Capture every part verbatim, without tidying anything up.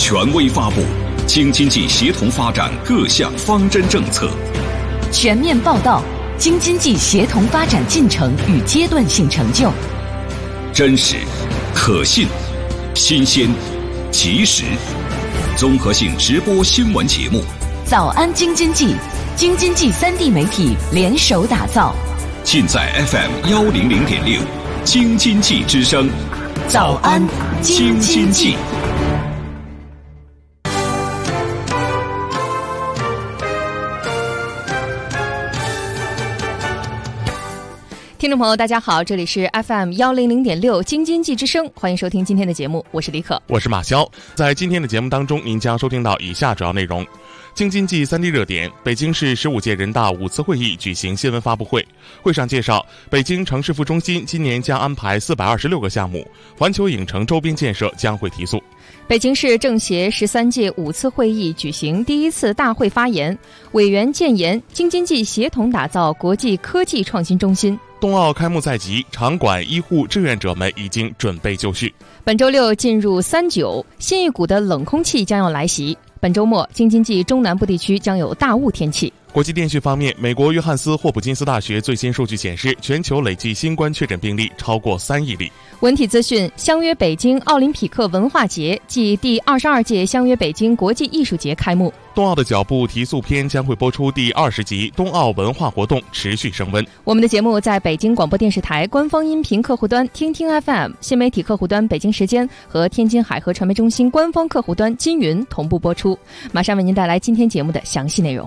权威发布京津冀协同发展各项方针政策， 全面报道京津冀协同发展进程与阶段性成就， 真实、可信、新鲜、及时，综合性直播新闻节目。 早安京津冀，京津冀三地媒体联手打造， 尽在 F M 幺零零点六，京津冀之声。 早安京津冀。听众朋友大家好，这里是 F M 幺零零点六京津冀之声，欢迎收听今天的节目，我是李可， 我是马潇。在今天的节目当中，您将收听到以下主要内容：京津冀三地热点，北京市十五届人大五次会议举行新闻发布会，会上介绍，北京城市副中心今年将安排四百二十六个项目，环球影城周边建设将会提速。 北京市政协十三届五次会议举行第一次大会发言，委员建言，京津冀协同打造国际科技创新中心。 冬奥开幕在即，场馆、医护、志愿者们已经准备就绪。 本周六进入三九，新一股的冷空气将要来袭。本周末，京津冀中南部地区将有大雾天气。 国际电讯方面，美国约翰斯霍普金斯大学最新数据显示，全球累计新冠确诊病例超过三亿例。 文体资讯，相约北京奥林匹克文化节暨第二十二届相约北京国际艺术节开幕。 冬奥的脚步提速篇将会播出第二十集，冬奥文化活动持续升温。 我们的节目在北京广播电视台官方音频客户端听听 F M、 新媒体客户端北京时间和天津海河传媒中心官方客户端金云同步播出。马上为您带来今天节目的详细内容。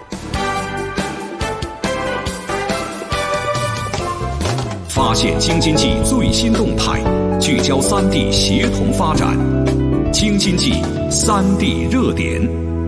发现京津冀最新动态，聚焦三地协同发展，京津冀三地热点。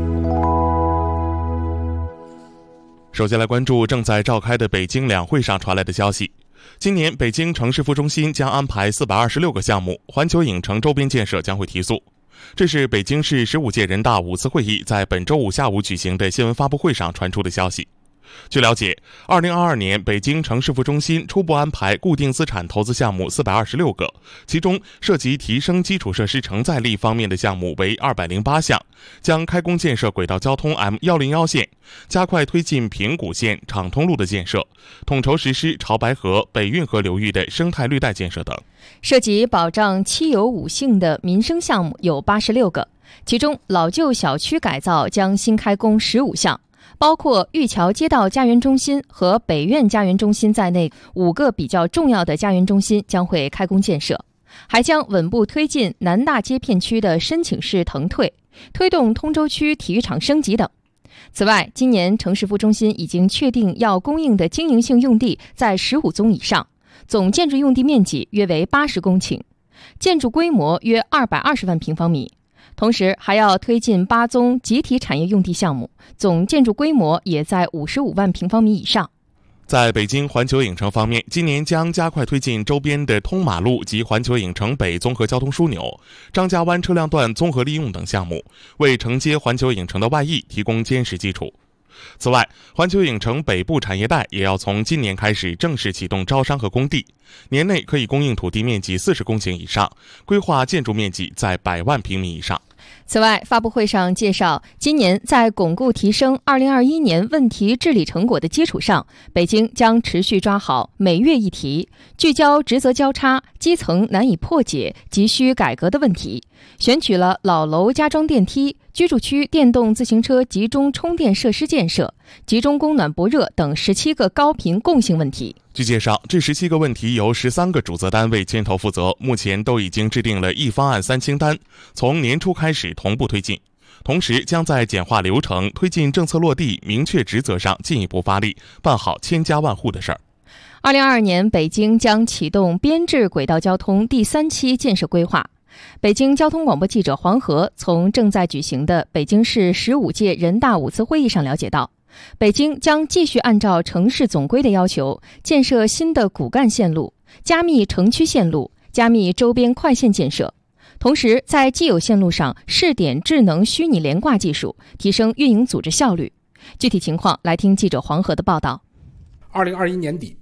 首先来关注正在召开的北京两会上传来的消息。今年北京城市副中心将安排四百二十六个项目，环球影城周边建设将会提速。这是北京市十五届人大五次会议在本周五下午举行的新闻发布会上传出的消息。据了解，二零二二年北京城市副中心初步安排固定资产投资项目四百二十六个，其中涉及提升基础设施承载力方面的项目为二百零八项，将开工建设轨道交通 M 一零一 线，加快推进平谷线、畅通路的建设，统筹实施潮白河、北运河流域的生态绿带建设等。 涉及保障七有五幸的民生项目有八十六个，其中老旧小区改造将新开工十五项，包括玉桥街道家园中心和北苑家园中心在内五个比较重要的家园中心将会开工建设，还将稳步推进南大街片区的申请式腾退，推动通州区体育场升级等。此外，今年城市副中心已经确定要供应的经营性用地在十五宗以上，总建筑用地面积约为八十公顷，建筑规模约二百二十万平方米。同时还要推进八宗集体产业用地项目，总建筑规模也在五十五万平方米以上。 在北京环球影城方面，今年将加快推进周边的通马路及环球影城北综合交通枢纽、张家湾车辆段综合利用等项目，为承接环球影城的外溢提供坚实基础。此外，环球影城北部产业带也要从今年开始正式启动招商和供地，年内可以供应土地面积四十公顷以上，规划建筑面积在百万平米以上。 此外，发布会上介绍，今年在巩固提升二零二一年问题治理成果的基础上，北京将持续抓好每月一题，聚焦职责交叉、基层难以破解、急需改革的问题，选取了老楼加装电梯、居住区电动自行车集中充电设施建设、集中供暖博热等十七个高频共性问题。 据介绍，这十七个问题由十三个主责单位牵头负责，目前都已经制定了一方案三清单，从年初开始同步推进。同时将在简化流程、推进政策落地、明确职责上进一步发力，办好千家万户的事儿。 二零二二年，北京将启动编制轨道交通第三期建设规划。北京交通广播记者黄河从正在举行的北京市十五届人大五次会议上了解到，北京将继续按照城市总规的要求，建设新的骨干线路，加密城区线路，加密周边快线建设，同时在既有线路上试点智能虚拟连挂技术，提升运营组织效率。具体情况来听记者黄河的报道。 二零二一年底，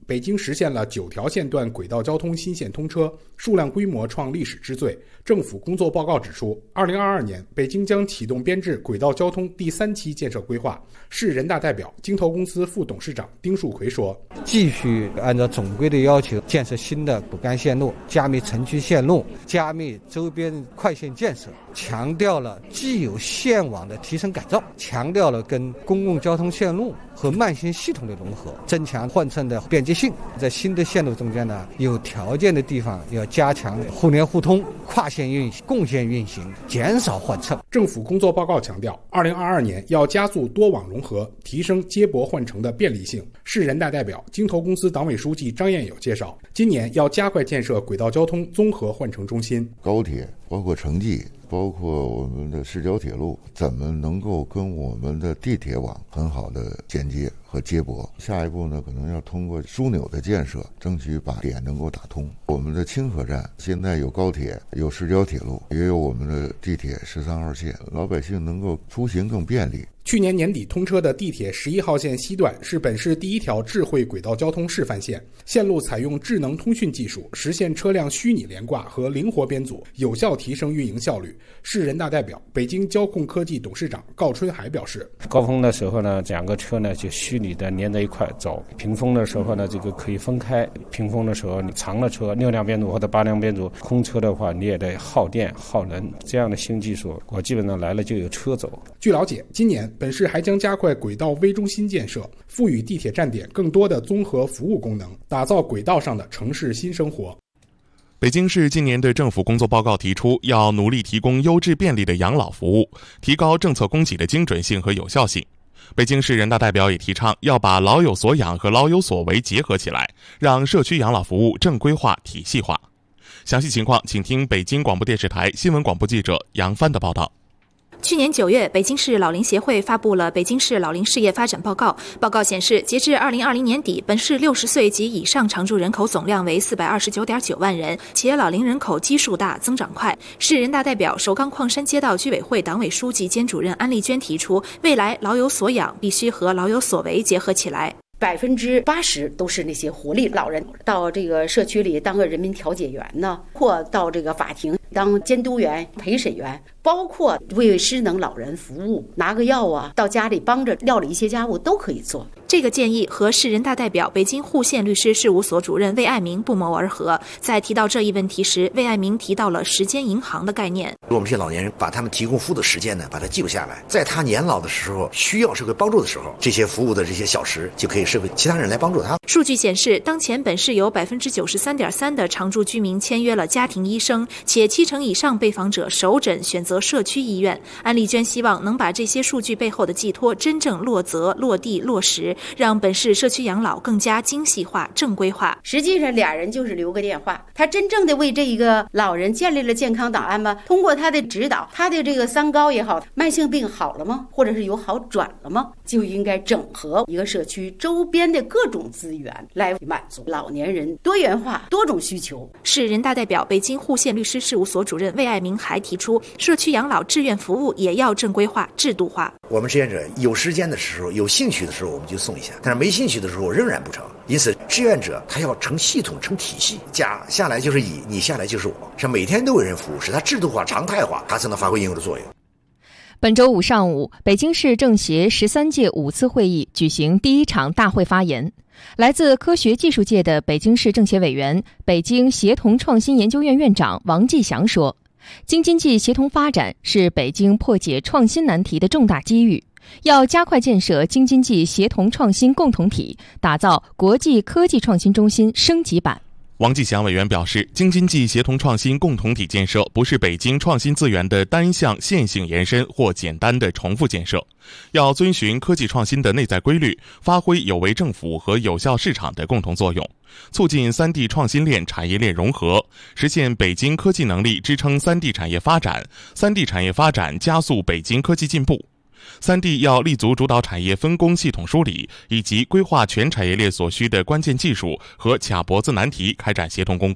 北京实现了九条线段轨道交通新线通车，数量规模创历史之最。政府工作报告指出，二零二二年北京将启动编制轨道交通第三期建设规划。市人大代表、京投公司副董事长丁树奎说：“ 继续按照总规的要求，建设新的骨干线路，加密城区线路，加密周边快线建设，强调了既有线网的提升改造，强调了跟公共交通线路和慢行系统的融合，增强换乘的便捷性。在新的线路中间呢，有条件的地方要加强互联互通、跨线运行、共线运行，减少换乘。” 政府工作报告强调，二零二二年要加速多网融合，提升接驳换乘的便利性。市人大代表、京投公司党委书记张彦友介绍，今年要加快建设轨道交通综合换乘中心。 高铁包括城际，包括我们的市郊铁路，怎么能够跟我们的地铁网很好的衔接和接驳？下一步呢，可能要通过枢纽的建设，争取把点能够打通。我们的清河站现在有高铁，有市郊铁路，也有我们的地铁十三号线，老百姓能够出行更便利。 去年年底通车的地铁十一号线西段是本市第一条智慧轨道交通示范线，线路采用智能通讯技术，实现车辆虚拟连挂和灵活编组，有效提升运营效率。市人大代表、北京交控科技董事长郜春海表示， 高峰的时候呢，两个车呢就虚拟的连在一块走，平峰的时候呢，这个可以分开。平峰的时候，你长的车六辆编组或者八辆编组，空车的话你也得耗电耗能，这样的新技术，我基本上来了就有车走。 据了解，今年本市还将加快轨道微中心建设，赋予地铁站点更多的综合服务功能，打造轨道上的城市新生活。 北京市今年的政府工作报告提出，要努力提供优质便利的养老服务，提高政策供给的精准性和有效性。北京市人大代表也提倡要把老有所养和老有所为结合起来，让社区养老服务正规化、体系化。详细情况，请听北京广播电视台新闻广播记者杨帆的报道。 去年九月，北京市老龄协会发布了《北京市老龄事业发展报告》。报告显示，截至二零二零年底，本市六十岁及以上常住人口总量为四百二十九点九万人，且老龄人口基数大，增长快。市人大代表、首钢矿山街道居委会党委书记兼主任安丽娟提出，未来老有所养必须和老有所为结合起来。 百分之八十都是那些活力老人，到这个社区里当个人民调解员呢，或到这个法庭当监督员、陪审员，包括为失能老人服务，拿个药啊，到家里帮着料理一些家务都可以做。 这个建议和市人大代表、北京户县律师事务所主任魏爱民不谋而合。在提到这一问题时，魏爱民提到了时间银行的概念。 我们这些老年人把他们提供服务的时间呢，把它记录下来，在他年老的时候需要社会帮助的时候，这些服务的这些小时就可以社会其他人来帮助他。 数据显示，当前本市有百分之九十三点三的常住居民签约了家庭医生，且七成以上被访者首诊选择社区医院。安丽娟希望能把这些数据背后的寄托真正落泽、落地、落实，让本市社区养老更加精细化、正规化。 实际上，俩人就是留个电话，他真正的为这一个老人建立了健康档案吗？通过他的指导，他的这个三高也好，慢性病好了吗？或者是有好转了吗？就应该整合一个社区周边的各种资源，来满足老年人多元化、多种需求。 市人大代表、北京户县律师事务所主任魏爱民还提出，社区养老志愿服务也要正规化、制度化。 我们志愿者有时间的时候、有兴趣的时候，我们就送一下；但是没兴趣的时候，仍然不成。因此，志愿者他要成系统、成体系，甲下来就是乙，你下来就是我，是每天都有人服务，使它制度化、常态化，它才能发挥应有的作用。 本周五上午，北京市政协十三届五次会议举行第一场大会发言。来自科学技术界的北京市政协委员、北京协同创新研究院院长王继祥说，京津冀协同发展是北京破解创新难题的重大机遇，要加快建设京津冀协同创新共同体，打造国际科技创新中心升级版。 王继祥委员表示，京津冀协同创新共同体建设不是北京创新资源的单项线性延伸或简单的重复建设，要遵循科技创新的内在规律，发挥有为政府和有效市场的共同作用，促进三地创新链产业链融合，实现北京科技能力支撑三地产业发展，三地产业发展加速北京科技进步。三地要立足主导产业分工系统梳理，以及规划全产业链所需的关键技术和卡脖子难题，开展协同攻关，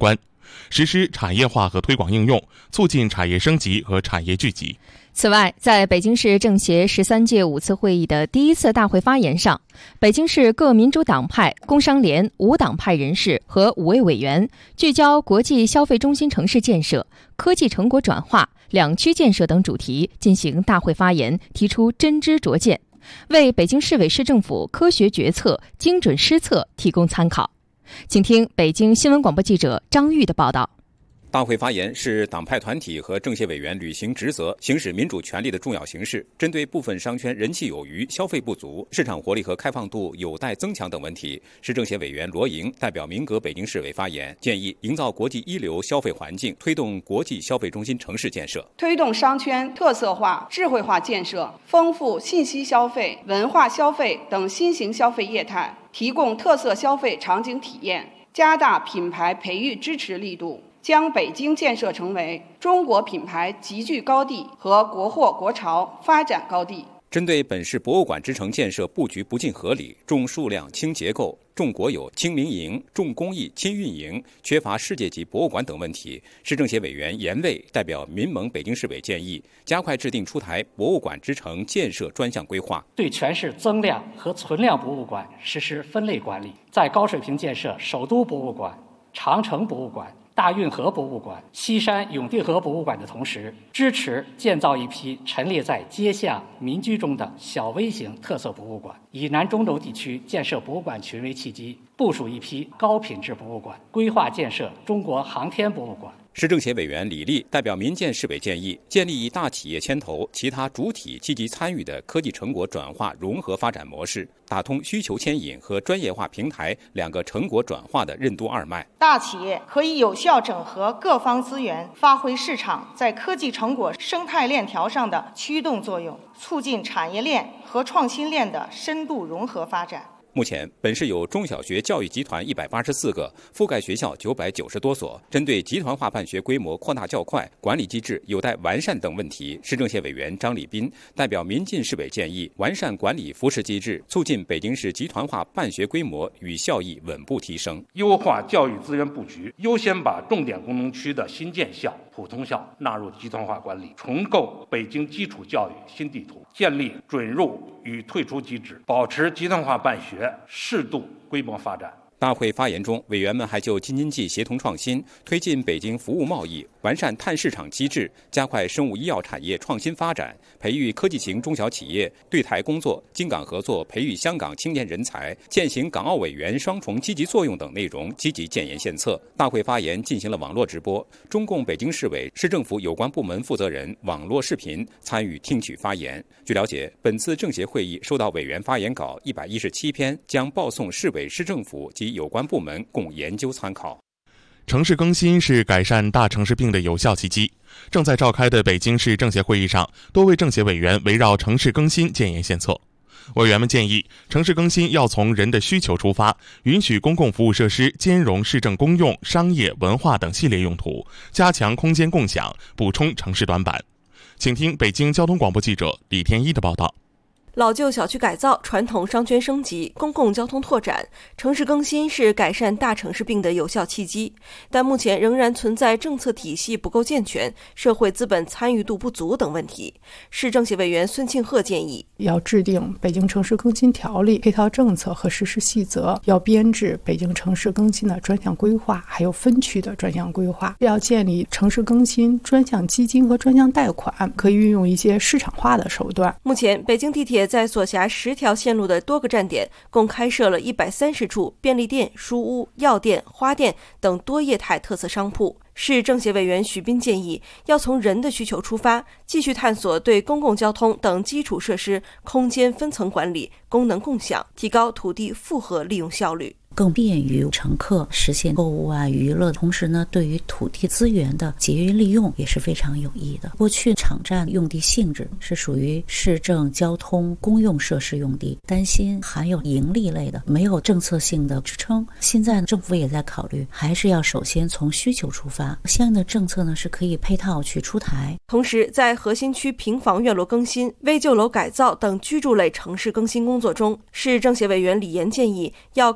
实施产业化和推广应用，促进产业升级和产业聚集。 此外，在北京市政协十三届五次会议的第一次大会发言上，北京市各民主党派、工商联、无党派人士和五位委员聚焦国际消费中心城市建设、科技成果转化、两区建设等主题进行大会发言，提出真知灼见，为北京市委市政府科学决策、精准施策提供参考。请听北京新闻广播记者张玉的报道。 大会发言是党派团体和政协委员履行职责、行使民主权利的重要形式。针对部分商圈人气有余、消费不足、市场活力和开放度有待增强等问题，市政协委员罗莹代表民革北京市委发言，建议营造国际一流消费环境，推动国际消费中心城市建设， 推动商圈特色化、智慧化建设，丰富信息消费、文化消费等新型消费业态，提供特色消费场景体验，加大品牌培育支持力度，将北京建设成为中国品牌集聚高地和国货国潮发展高地。 针对本市博物馆之城建设布局不尽合理、重数量轻结构、重国有轻民营、重公益轻运营、缺乏世界级博物馆等问题，市政协委员严卫代表民盟北京市委建议，加快制定出台博物馆之城建设专项规划， 对全市增量和存量博物馆实施分类管理，在高水平建设首都博物馆、长城博物馆、大运河博物馆、西山永定河博物馆的同时，支持建造一批陈列在街巷民居中的小微型特色博物馆，以南中轴地区建设博物馆群为契机，部署一批高品质博物馆，规划建设中国航天博物馆。 市政协委员李丽代表民建市委建议，建立以大企业牵头、其他主体积极参与的科技成果转化融合发展模式，打通需求牵引和专业化平台两个成果转化的任督二脉。 大企业可以有效整合各方资源，发挥市场在科技成果生态链条上的驱动作用，促进产业链和创新链的深度融合发展。 目前，本市有中小学教育集团一百八十四个，覆盖学校九百九十多所。针对集团化办学规模扩大较快、管理机制有待完善等问题，市政协委员张礼斌代表民进市委建议，完善管理扶持机制，促进北京市集团化办学规模与效益稳步提升。 优化教育资源布局，优先把重点功能区的新建校、普通校纳入集团化管理，重构北京基础教育新地图，建立准入与退出机制，保持集团化办学适度规模发展。 大会发言中，委员们还就京津冀协同创新、推进北京服务贸易、完善碳市场机制、加快生物医药产业创新发展、培育科技型中小企业、对台工作、京港合作、培育香港青年人才、践行港澳委员双重积极作用等内容积极建言献策。大会发言进行了网络直播，中共北京市委、市政府有关部门负责人网络视频参与听取发言。据了解，本次政协会议收到委员发言稿一百一十七篇，将报送市委、市政府及有关部门供研究参考。 城市更新是改善大城市病的有效契机。正在召开的北京市政协会议上，多位政协委员围绕城市更新建言献策。委员们建议，城市更新要从人的需求出发，允许公共服务设施兼容市政公用、商业、文化等系列用途，加强空间共享，补充城市短板。请听北京交通广播记者李天一的报道。 老旧小区改造、传统商圈升级、公共交通拓展、城市更新是改善大城市病的有效契机，但目前仍然存在政策体系不够健全、社会资本参与度不足等问题。市政协委员孙庆鹤建议， 要制定北京城市更新条例、配套政策和实施细则，要编制北京城市更新的专项规划，还有分区的专项规划，要建立城市更新专项基金和专项贷款，可以运用一些市场化的手段。 目前，北京地铁在所辖十条线路的多个站点，共开设了一百三十处便利店、书屋、药店、花店等多业态特色商铺。市政协委员徐斌建议，要从人的需求出发，继续探索对公共交通等基础设施空间分层管理、功能共享，提高土地复合利用效率。 更便于乘客实现购物啊、娱乐，同时呢，对于土地资源的节约利用也是非常有益的。过去场站用地性质是属于市政交通公用设施用地，担心含有盈利类的，没有政策性的支撑。现在政府也在考虑，还是要首先从需求出发，相应的政策呢是可以配套去出台。 同时，在核心区平房院落更新、危旧楼改造等居住类城市更新工作中，市政协委员李岩建议，要更多的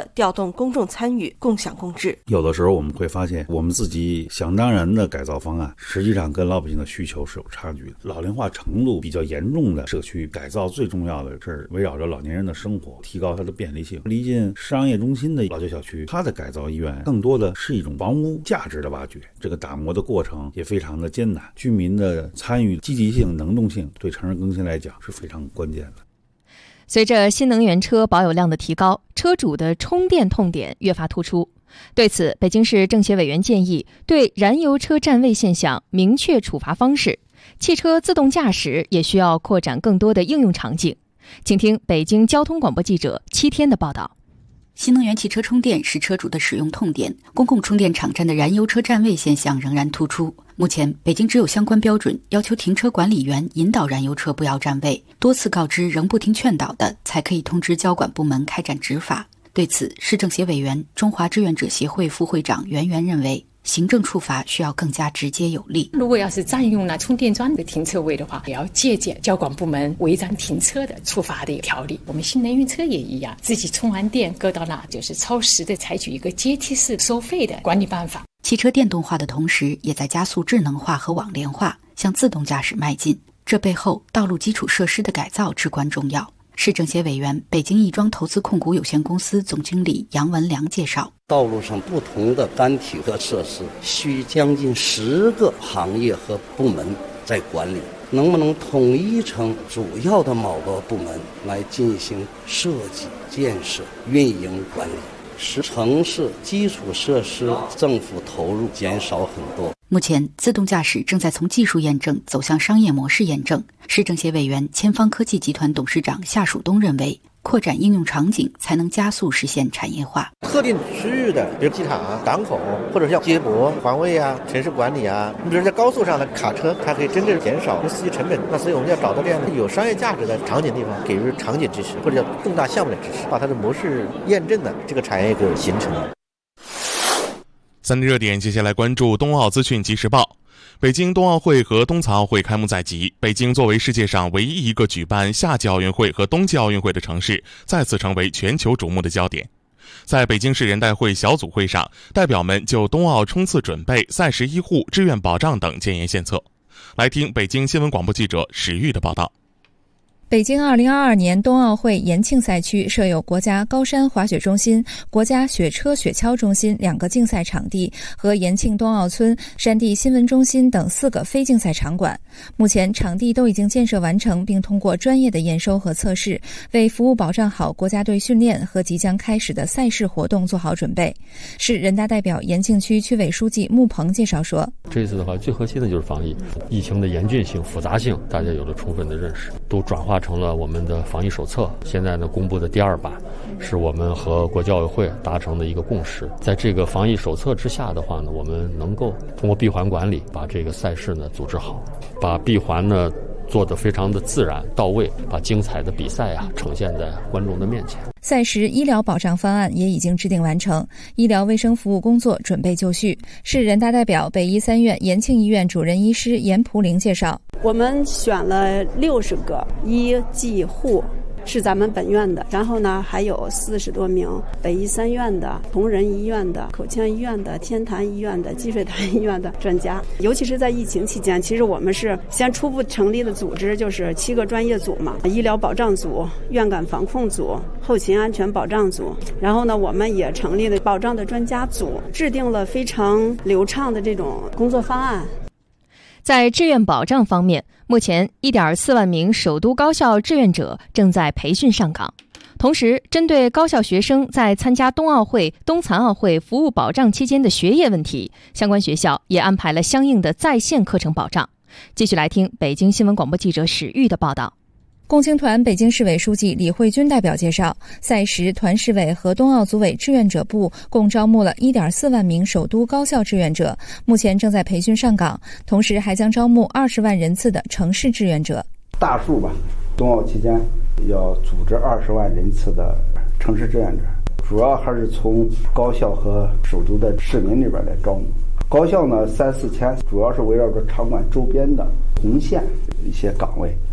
地调动公众参与，共享共治。 有的时候我们会发现，我们自己想当然的改造方案，实际上跟老百姓的需求是有差距的。老龄化程度比较严重的社区改造，最重要的是围绕着老年人的生活，提高它的便利性。离近商业中心的老旧小区，它的改造意愿更多的是一种房屋价值的挖掘，这个打磨的过程也非常的艰难，居民的参与积极性、能动性对城市更新来讲是非常关键的。 随着新能源车保有量的提高，车主的充电痛点越发突出。对此，北京市政协委员建议对燃油车占位现象明确处罚方式，汽车自动驾驶也需要扩展更多的应用场景。请听北京交通广播记者七天的报道。 新能源汽车充电是车主的使用痛点，公共充电场站的燃油车占位现象仍然突出。目前，北京只有相关标准要求停车管理员引导燃油车不要占位，多次告知仍不听劝导的，才可以通知交管部门开展执法。对此，市政协委员、中华志愿者协会副会长袁元认为，行政处罚需要更加直接有力。 如果要是占用了充电桩的停车位的话，也要借鉴交管部门违章停车的处罚的条例。我们新能源车也一样，自己充完电搁到那，就是超时的采取一个阶梯式收费的管理办法。 汽车电动化的同时，也在加速智能化和网联化，向自动驾驶迈进。这背后，道路基础设施的改造至关重要。市政协委员、北京亦庄投资控股有限公司总经理杨文良介绍， 道路上不同的单体和设施需将近十个行业和部门在管理，能不能统一成主要的某个部门来进行设计、建设、运营管理，使城市基础设施政府投入减少很多。 目前，自动驾驶正在从技术验证走向商业模式验证。市政协委员、千方科技集团董事长夏曙东认为，扩展应用场景才能加速实现产业化。 特定区域的，比如机场啊、港口，或者像接驳、环卫啊、城市管理啊，你比如在高速上的卡车，它可以真正减少司机成本。那所以我们要找到这样的有商业价值的场景地方，给予场景支持，或者叫重大项目的支持，把它的模式验证的这个产业给形成。 三日热点，接下来关注冬奥资讯即时报。北京冬奥会和冬残奥会开幕在即，北京作为世界上唯一一个举办夏季奥运会和冬季奥运会的城市，再次成为全球瞩目的焦点。在北京市人代会小组会上，代表们就冬奥冲刺准备、赛事医护、志愿保障等建言献策。来听北京新闻广播记者史玉的报道。 北京二零二二年冬奥会延庆赛区设有国家高山滑雪中心、国家雪车雪橇中心两个竞赛场地和延庆冬奥村、山地新闻中心等四个非竞赛场馆。目前场地都已经建设完成，并通过专业的验收和测试，为服务保障好国家队训练和即将开始的赛事活动做好准备。市人大代表、延庆区区委书记穆鹏介绍说， 这次的话，最核心的就是防疫，疫情的严峻性、复杂性，大家有了充分的认识，都转化成了我们的防疫手册。现在呢，公布的第二版是我们和国际奥委会达成的一个共识。在这个防疫手册之下的话呢，我们能够通过闭环管理，把这个赛事呢组织好，把闭环呢做得非常的自然到位，把精彩的比赛啊呈现在观众的面前。 赛时医疗保障方案也已经制定完成，医疗卫生服务工作准备就绪。市人大代表、北医三院延庆医院主任医师严蒲玲介绍， 我们选了六十个医技护是咱们本院的，然后呢还有四十多名北医三院的、同仁医院的、口腔医院的、天坛医院的、积水潭医院的专家。尤其是在疫情期间，其实我们是先初步成立的组织，就是七个专业组嘛，医疗保障组、院感防控组、后勤安全保障组，然后呢我们也成立了保障的专家组，制定了非常流畅的这种工作方案。 在志愿保障方面，目前 一点四万名首都高校志愿者正在培训上岗。同时，针对高校学生在参加冬奥会、冬残奥会服务保障期间的学业问题，相关学校也安排了相应的在线课程保障。继续来听北京新闻广播记者史玉的报道。 共青团北京市委书记李慧君代表介绍，赛时团市委和冬奥组委志愿者部共招募了 一点四万名首都高校志愿者，目前正在培训上岗，同时还将招募二十万人次的城市志愿者。 大数吧，冬奥期间要组织二十万人次的城市志愿者，主要还是从高校和首都的市民里边来招募。高校呢三四千，主要是围绕着场馆周边的红线一些岗位。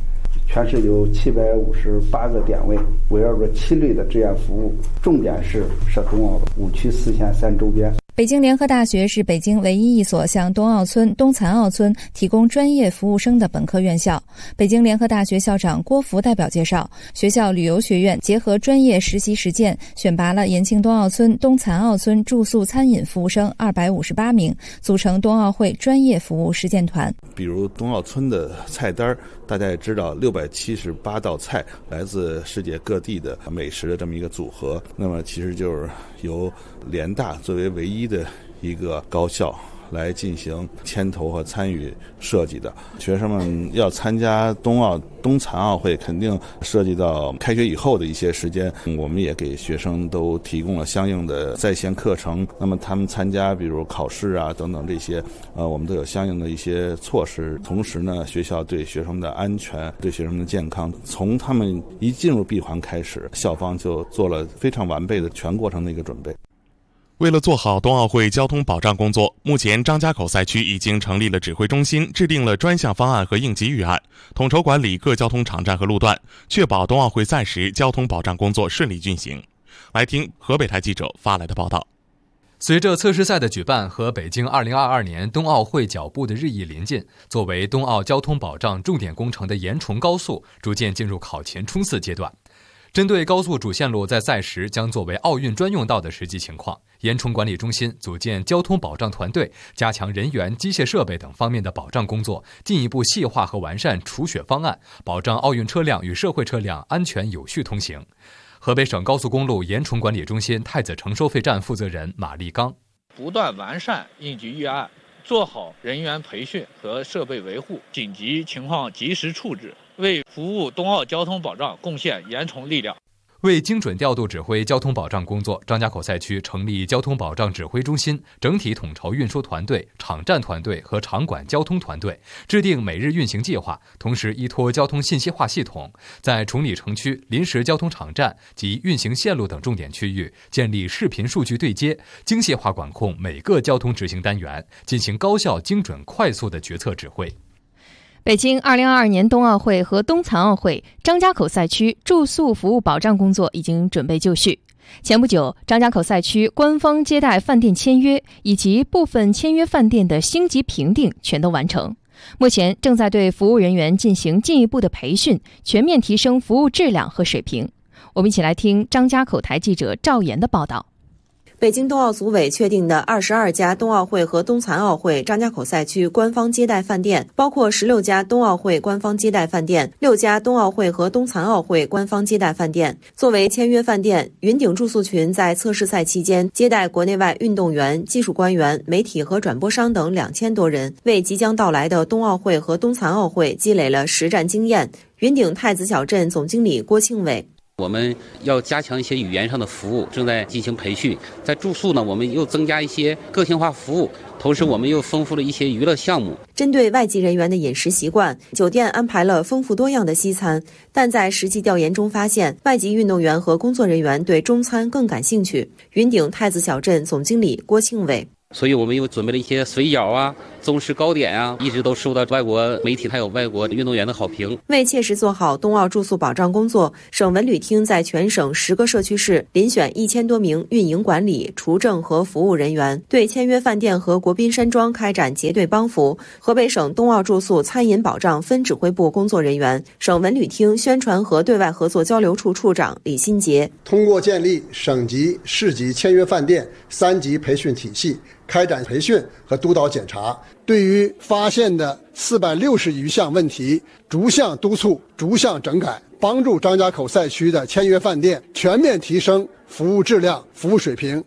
全市有七百五十八个点位，围绕着七类的志愿服务，重点是设冬奥五区四县三周边。 北京联合大学是北京唯一一所向冬奥村、冬残奥村提供专业服务生的本科院校。北京联合大学校长郭福代表介绍，学校旅游学院结合专业实习实践，选拔了延庆冬奥村、冬残奥村住宿餐饮服务生二百五十八名，组成冬奥会专业服务实践团。 比如冬奥村的菜单，大家也知道，六百七十八道菜来自世界各地的美食的这么一个组合，那么其实就是由联大作为唯一的一个高校来进行牵头和参与设计的。学生们要参加冬奥冬残奥会，肯定涉及到开学以后的一些时间，我们也给学生都提供了相应的在线课程。那么他们参加比如考试啊等等这些，呃，我们都有相应的一些措施。同时呢，学校对学生的安全、对学生的健康，从他们一进入闭环开始，校方就做了非常完备的全过程的一个准备。 为了做好冬奥会交通保障工作，目前张家口赛区已经成立了指挥中心，制定了专项方案和应急预案，统筹管理各交通场站和路段，确保冬奥会赛时交通保障工作顺利进行。来听河北台记者发来的报道。 随着测试赛的举办和北京二零二二年冬奥会脚步的日益临近，作为冬奥交通保障重点工程的延崇高速逐渐进入考前冲刺阶段。针对高速主线路在赛时将作为奥运专用道的实际情况，延崇管理中心组建交通保障团队，加强人员、机械设备等方面的保障工作，进一步细化和完善除雪方案，保障奥运车辆与社会车辆安全有序通行。河北省高速公路延崇管理中心太子城收费站负责人马立刚： 不断完善应急预案，做好人员培训和设备维护，紧急情况及时处置，为服务冬奥交通保障贡献延崇力量。 为精准调度指挥交通保障工作，张家口赛区成立交通保障指挥中心，整体统筹运输团队、场站团队和场馆交通团队，制定每日运行计划，同时依托交通信息化系统，在崇礼城区临时交通场站及运行线路等重点区域建立视频数据对接，精细化管控每个交通执行单元，进行高效、精准、快速的决策指挥。 北京二零二二年冬奥会和冬残奥会张家口赛区住宿服务保障工作已经准备就绪。前不久，张家口赛区官方接待饭店签约以及部分签约饭店的星级评定全都完成，目前正在对服务人员进行进一步的培训，全面提升服务质量和水平。我们一起来听张家口台记者赵岩的报道。 北京冬奥组委确定的二十二家冬奥会和冬残奥会张家口赛区官方接待饭店，包括十六家冬奥会官方接待饭店、六家冬奥会和冬残奥会官方接待饭店。作为签约饭店，云顶住宿群在测试赛期间接待国内外运动员、技术官员、媒体和转播商等两千多人，为即将到来的冬奥会和冬残奥会积累了实战经验。云顶太子小镇总经理郭庆伟： 我们要加强一些语言上的服务，正在进行培训。在住宿呢，我们又增加一些个性化服务，同时我们又丰富了一些娱乐项目。 针对外籍人员的饮食习惯，酒店安排了丰富多样的西餐，但在实际调研中发现，外籍运动员和工作人员对中餐更感兴趣。云顶太子小镇总经理郭庆伟： 所以我们又准备了一些水饺啊、中式糕点啊，一直都受到外国媒体还有外国运动员的好评。 为切实做好冬奥住宿保障工作，省文旅厅在全省十个社区市遴选一千多名运营管理、厨政和服务人员，对签约饭店和国宾山庄开展结对帮扶。河北省冬奥住宿餐饮保障分指挥部工作人员、省文旅厅宣传和对外合作交流处处长李新杰： 通过建立省级、市级签约饭店三级培训体系，开展培训和督导检查，对于发现的四百六十余项问题，逐项督促、逐项整改，帮助张家口赛区的签约饭店全面提升服务质量、服务水平。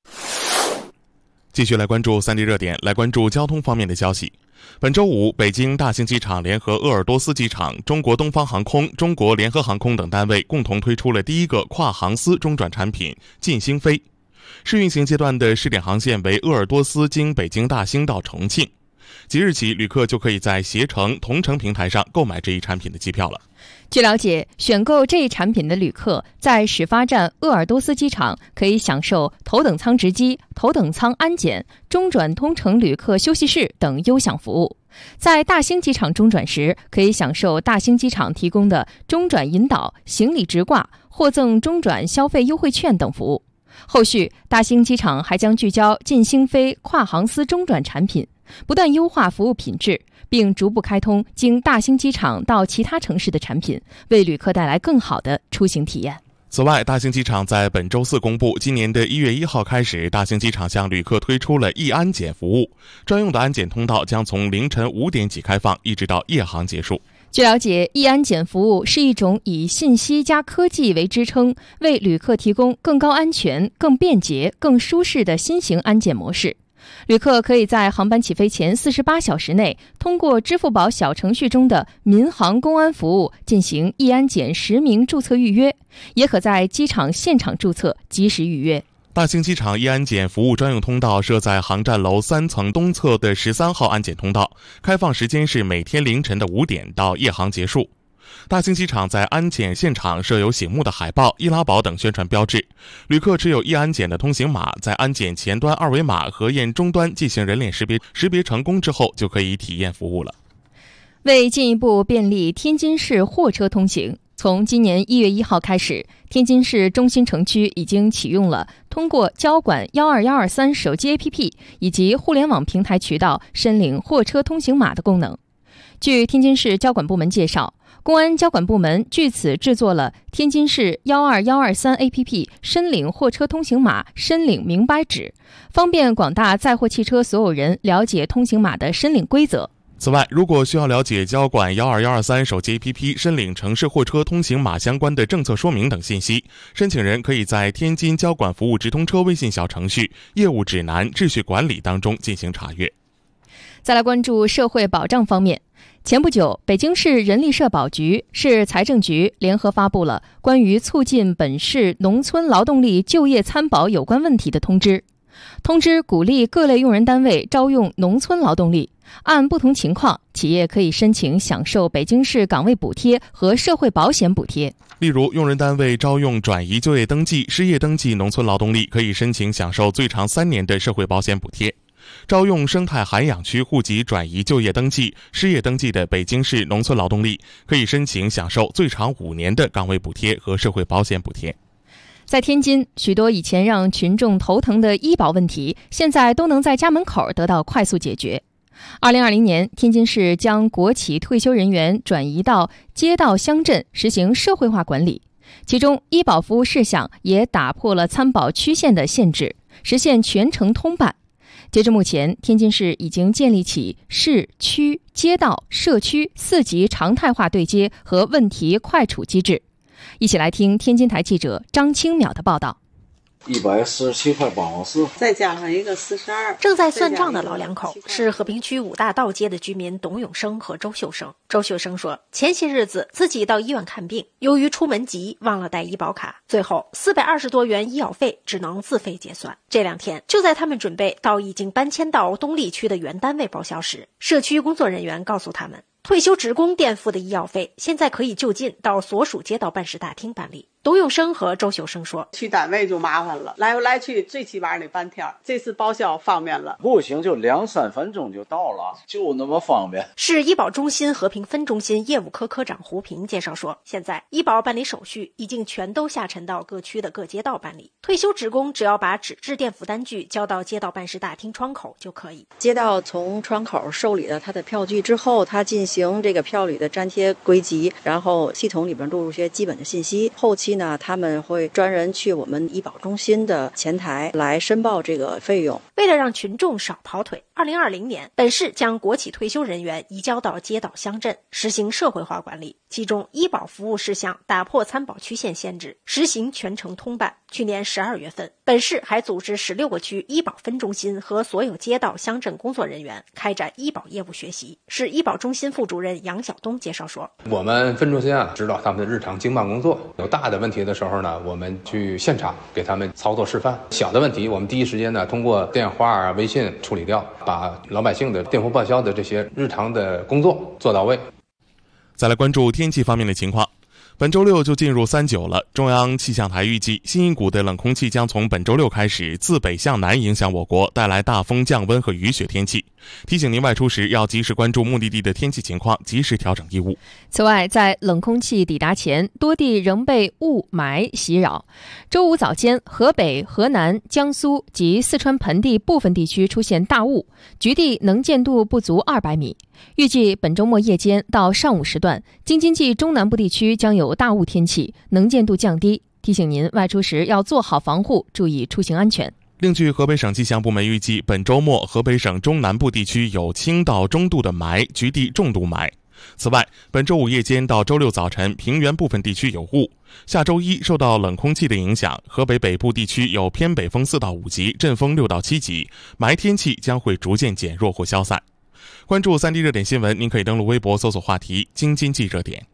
继续来关注三地热点，来关注交通方面的消息。本周五，北京大兴机场联合鄂尔多斯机场、中国东方航空、中国联合航空等单位共同推出了第一个跨航司中转产品晋星飞。试运行阶段的试点航线为鄂尔多斯经北京大兴到重庆。 即日起，旅客就可以在携程、同程平台上购买这一产品的机票了。 据了解，选购这一产品的旅客在始发站鄂尔多斯机场可以享受头等舱值机、头等舱安检、中转通程旅客休息室等优享服务。在大兴机场中转时，可以享受大兴机场提供的中转引导、行李直挂、获赠中转消费优惠券等服务。后续，大兴机场还将聚焦晋兴飞跨航司中转产品，不断优化服务品质，并逐步开通经大兴机场到其他城市的产品，为旅客带来更好的出行体验。 此外，大兴机场在本周四公布，今年的一月一号开始，大兴机场向旅客推出了易安检服务，专用的安检通道将从凌晨五点起开放，一直到夜航结束。 据了解，易安检服务是一种以信息加科技为支撑，为旅客提供更高安全、更便捷、更舒适的新型安检模式。旅客可以在航班起飞前四十八小时内，通过支付宝小程序中的民航公安服务进行易安检实名注册预约，也可在机场现场注册及时预约。 大兴机场易安检服务专用通道设在航站楼三层东侧的十三号安检通道，开放时间是每天凌晨的五点到夜航结束。大兴机场在安检现场设有醒目的海报、易拉宝等宣传标志，旅客持有易安检的通行码，在安检前端二维码核验终端进行人脸识别，识别成功之后就可以体验服务了。 为进一步便利天津市货车通行，从今年一月一号开始，天津市中心城区已经启用了通过交管一二一二三手机 A P P 以及互联网平台渠道申领货车通行码的功能。据天津市交管部门介绍，公安交管部门据此制作了天津市一二一二三 A P P 申领货车通行码申领明白纸，方便广大载货汽车所有人了解通行码的申领规则。 此外，如果需要了解交管一二一二三手机 A P P 申领城市货车通行码相关的政策说明等信息，申请人可以在天津交管服务直通车微信小程序、业务指南、秩序管理当中进行查阅。 再来关注社会保障方面。前不久，北京市人力社保局、市财政局联合发布了关于促进本市农村劳动力就业参保有关问题的通知。通知鼓励各类用人单位招用农村劳动力，按不同情况，企业可以申请享受北京市岗位补贴和社会保险补贴。 例如，用人单位招用转移就业登记、失业登记农村劳动力，可以申请享受最长三年的社会保险补贴。招用生态涵养区户籍转移就业登记、失业登记的北京市农村劳动力，可以申请享受最长五年的岗位补贴和社会保险补贴。 在天津，许多以前让群众头疼的医保问题，现在都能在家门口得到快速解决。二零二零年，天津市将国企退休人员转移到街道乡镇，实行社会化管理。其中，医保服务事项也打破了参保区县的限制，实现全程通办。截至目前，天津市已经建立起市区、街道、社区四级常态化对接和问题快处机制。一起来听天津台记者张清淼的报道。 一百四十七块八毛四， 再加上一个四十二。 正在算账的老两口是和平区五大道街的居民董永生和周秀生。周秀生说，前些日子自己到医院看病，由于出门急忘了带医保卡，最后四百二十多元医药费只能自费结算。这两天，就在他们准备到已经搬迁到东丽区的原单位报销时，社区工作人员告诉他们，退休职工垫付的医药费现在可以就近到所属街道办事大厅办理。董永生和周秀生说， 去单位就麻烦了，来回来去最起码得半天，这次报销方便了， 步行就两三分钟就到了，就那么方便。 市医保中心和平分中心业务科科长胡平介绍说，现在医保办理手续已经全都下沉到各区的各街道办理，退休职工只要把纸质垫付单据交到街道办事大厅窗口就可以。 街道从窗口受理了他的票据之后，他进行这个票履的粘贴归集，然后系统里边录入些基本的信息，后期呢他们会专人去我们医保中心的前台来申报这个费用。 为了让群众少跑腿，二零二零年本市将国企退休人员移交到街道乡镇，实行社会化管理，其中医保服务事项打破参保区县限制，实行全程通办。去年十二月份，本市还组织十六个区医保分中心和所有街道乡镇工作人员开展医保业务学习。市医保中心副主任杨晓东介绍说， 我们分中心啊，指导他们的日常经办工作，有大的问题的时候呢，我们去现场给他们操作示范。小的问题，我们第一时间呢通过电话啊、微信处理掉，把老百姓的电话报销的这些日常的工作做到位。 再来关注天气方面的情况。本周六就进入三九了，中央气象台预计新一股的冷空气将从本周六开始自北向南影响我国，带来大风、降温和雨雪天气。提醒您外出时要及时关注目的地的天气情况，及时调整衣物。 此外，在冷空气抵达前，多地仍被雾霾袭扰。周五早间，河北、河南、江苏及四川盆地部分地区出现大雾，局地能见度不足二百米。预计本周末夜间到上午时段，京津冀中南部地区将有大雾天气，能见度降低。提醒您外出时要做好防护，注意出行安全。 另据河北省气象部门预计，本周末河北省中南部地区有轻到中度的霾，局地重度霾。此外，本周五夜间到周六早晨，平原部分地区有雾。下周一受到冷空气的影响，河北北部地区有偏北风四到五级，阵风六到七级，霾天气将会逐渐减弱或消散。关注三 D 热点新闻，您可以登录微博搜索话题京津冀热点。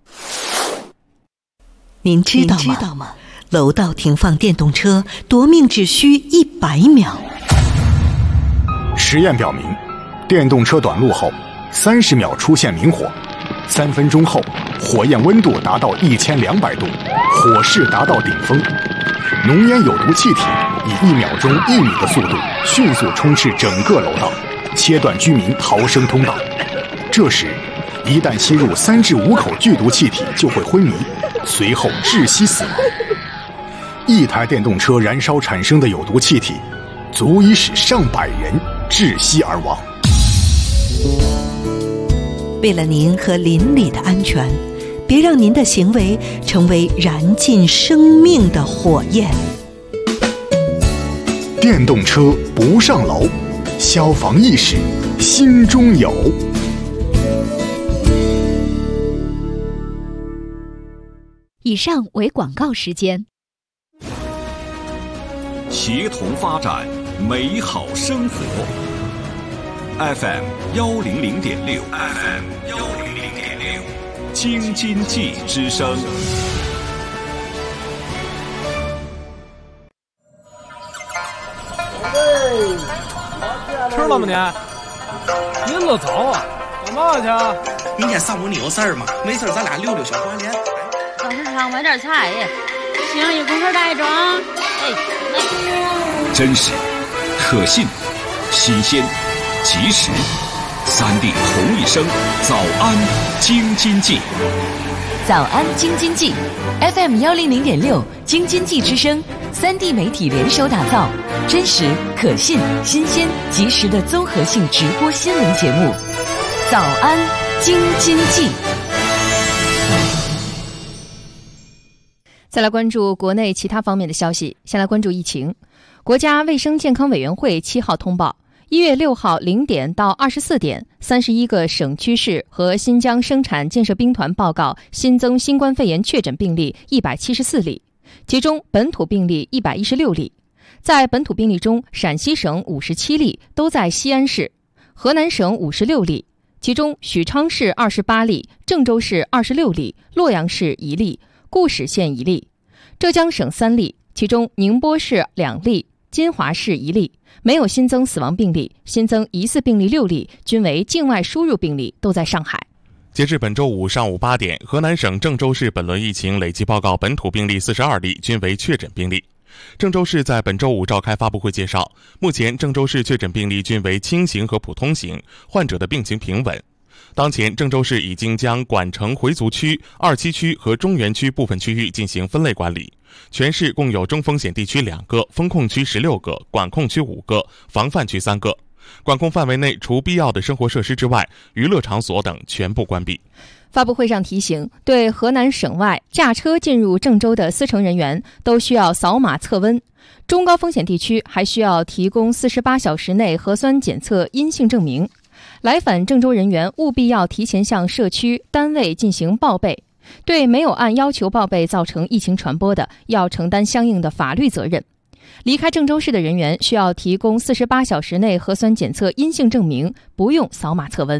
您知道吗？知道吗？楼道停放电动车夺命只需一百秒。 实验表明，电动车短路后，三十秒出现明火，三分钟后，火焰温度达到一千两百度，火势达到顶峰。浓烟有毒气体以一秒钟一米的速度迅速充斥整个楼道，切断居民逃生通道。这时，一旦吸入三至五口剧毒气体，就会昏迷，随后窒息死亡。一台电动车燃烧产生的有毒气体，足以使上百人窒息而亡。 为了您和邻里的安全，别让您的行为成为燃尽生命的火焰。 电动车不上楼，消防意识心中有。 以上为广告时间。 协同发展，美好生活。F M 幺零零点六 ，F M 幺零零点六，京津冀之声。 吃了吗你？您都早啊，干嘛去啊？ 明天上午你有事儿吗？没事咱俩溜溜小花园。 到市场买点菜，行，一公克带一装。哎，来。 真实、可信、新鲜、及时，三地同一声，早安京津冀。 早安京津冀 ，F M 幺零零点六，京津冀之声，三地媒体联手打造真实、可信、新鲜、及时的综合性直播新闻节目。早安京津冀。 再来关注国内其他方面的消息。先来关注疫情。国家卫生健康委员会七号通报，一月六号零点到二十四点，三十一个省区市和新疆生产建设兵团报告新增新冠肺炎确诊病例一百七十四例，其中本土病例一百一十六例。在本土病例中，陕西省五十七例，都在西安市；河南省五十六例，其中许昌市二十八例，郑州市二十六例，洛阳市一例，固始县一例；浙江省三例，其中宁波市两例，金华市一例，没有新增死亡病例，新增疑似病例六例，均为境外输入病例，都在上海。 截至本周五上午八点，河南省郑州市本轮疫情累计报告本土病例四十二例，均为确诊病例。郑州市在本周五召开发布会介绍，目前郑州市确诊病例均为轻型和普通型，患者的病情平稳。当前郑州市已经将管城回族区、二七区和中原区部分区域进行分类管理，全市共有中风险地区两个，风控区十六个，管控区五个，防范区三个。管控范围内除必要的生活设施之外，娱乐场所等全部关闭。 发布会上提醒，对河南省外驾车进入郑州的司乘人员都需要扫码测温，中高风险地区还需要提供四十八小时内核酸检测阴性证明。来返郑州人员务必要提前向社区单位进行报备，对没有按要求报备造成疫情传播的，要承担相应的法律责任。离开郑州市的人员需要提供四十八小时内核酸检测阴性证明，不用扫码测温。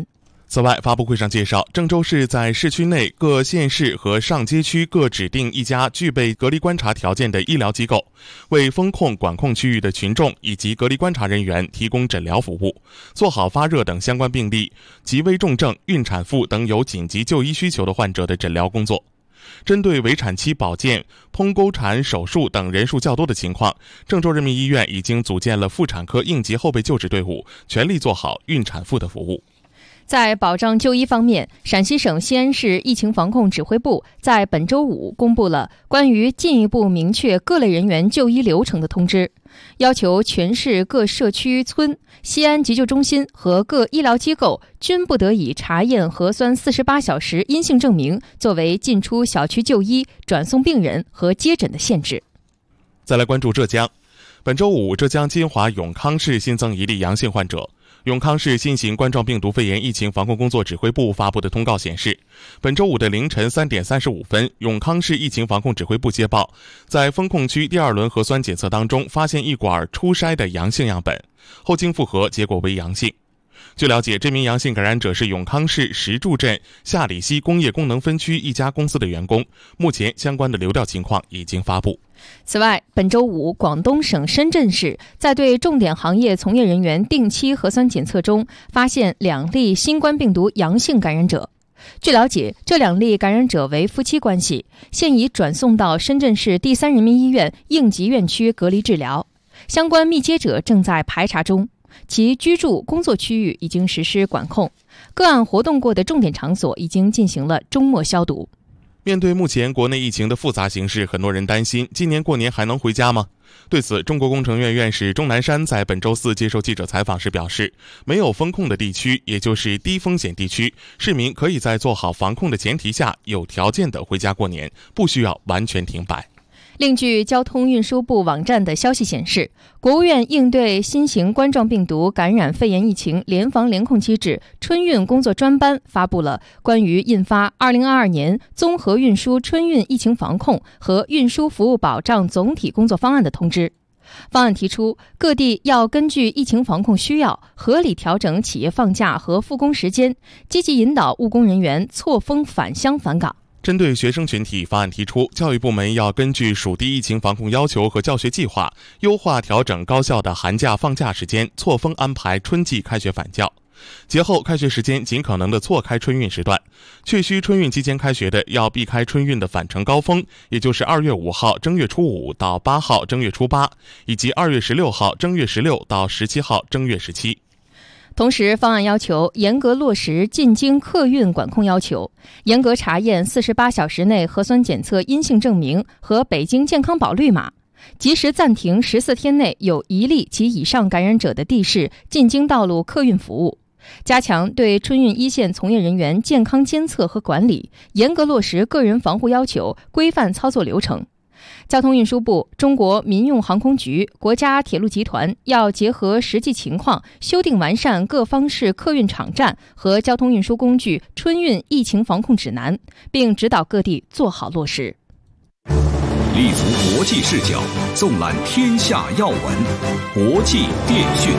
此外，发布会上介绍，郑州市在市区内各县市和上街区各指定一家具备隔离观察条件的医疗机构，为封控管控区域的群众以及隔离观察人员提供诊疗服务，做好发热等相关病例、急危重症、孕产妇等有紧急就医需求的患者的诊疗工作。针对围产期保健、剖宫产手术等人数较多的情况，郑州人民医院已经组建了妇产科应急后备救治队伍，全力做好孕产妇的服务。 在保障就医方面，陕西省西安市疫情防控指挥部在本周五公布了关于进一步明确各类人员就医流程的通知，要求全市各社区村、西安急救中心和各医疗机构均不得以查验核酸四十八小时阴性证明作为进出小区就医、转送病人和接诊的限制。 再来关注浙江，本周五，浙江金华永康市新增一例阳性患者。永康市新型冠状病毒肺炎疫情防控工作指挥部发布的通告显示，本周五的凌晨三点三十五分，永康市疫情防控指挥部接报，在封控区第二轮核酸检测当中发现一管初筛的阳性样本，后经复核结果为阳性。据了解，这名阳性感染者是永康市石柱镇下里西工业功能分区一家公司的员工，目前相关的流调情况已经发布。 此外，本周五，广东省深圳市在对重点行业从业人员定期核酸检测中发现两例新冠病毒阳性感染者。据了解，这两例感染者为夫妻关系，现已转送到深圳市第三人民医院应急院区隔离治疗，相关密接者正在排查中，其居住工作区域已经实施管控，个案活动过的重点场所已经进行了终末消毒。 面对目前国内疫情的复杂形势，很多人担心今年过年还能回家吗？对此，中国工程院院士钟南山在本周四接受记者采访时表示，没有封控的地区，也就是低风险地区，市民可以在做好防控的前提下，有条件的回家过年，不需要完全停摆。 另据交通运输部网站的消息显示，国务院应对新型冠状病毒感染肺炎疫情联防联控机制春运工作专班发布了关于印发二零二二年综合运输春运疫情防控和运输服务保障总体工作方案的通知。方案提出，各地要根据疫情防控需要，合理调整企业放假和复工时间，积极引导务工人员错峰返乡返岗。 针对学生群体，方案提出，教育部门要根据属地疫情防控要求和教学计划，优化调整高校的寒假放假时间，错峰安排春季开学返校。节后开学时间尽可能的错开春运时段，确需春运期间开学的要避开春运的返程高峰，也就是二月五号正月初五到八号正月初八，以及二月十六号正月十六到十七号正月十七。 同时，方案要求严格落实进京客运管控要求，严格查验四十八小时内核酸检测阴性证明和北京健康宝绿码，及时暂停十四天内有一例及以上感染者的地市进京道路客运服务，加强对春运一线从业人员健康监测和管理，严格落实个人防护要求，规范操作流程。交通运输部、中国民用航空局、国家铁路集团要结合实际情况，修订完善各方式客运场站和交通运输工具春运疫情防控指南，并指导各地做好落实。 立足国际视角，纵览天下要闻，国际电讯。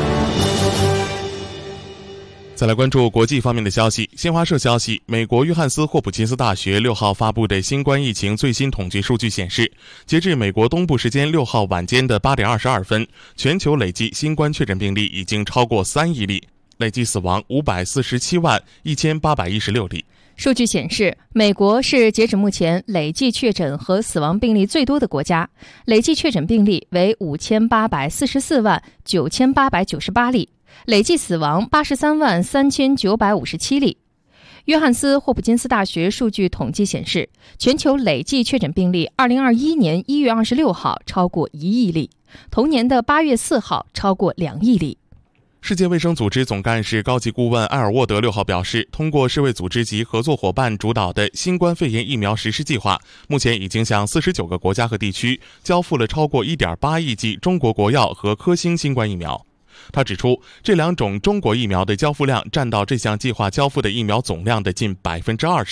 再来关注国际方面的消息。新华社消息，美国约翰斯霍普金斯大学六号发布的新冠疫情最新统计数据显示，截至美国东部时间六号晚间的八点二十二分，全球累计新冠确诊病例已经超过三亿例，累计死亡五百四十七万一千八百一十六例。 数据显示，美国是截止目前累计确诊和死亡病例最多的国家，累计确诊病例为五千八百四十四万九千八百九十八例，累计死亡八十三万三千九百五十七例。约翰斯霍普金斯大学数据统计显示，全球累计确诊病例二零二一年一月二十六号超过一亿例，同年的八月四号超过两亿例。 世界卫生组织总干事高级顾问埃尔沃德六号表示，通过世卫组织及合作伙伴主导的新冠肺炎疫苗实施计划，目前已经向四十九个国家和地区交付了超过 一点八亿剂中国国药和科兴新冠疫苗。他指出，这两种中国疫苗的交付量占到这项计划交付的疫苗总量的近 百分之二十。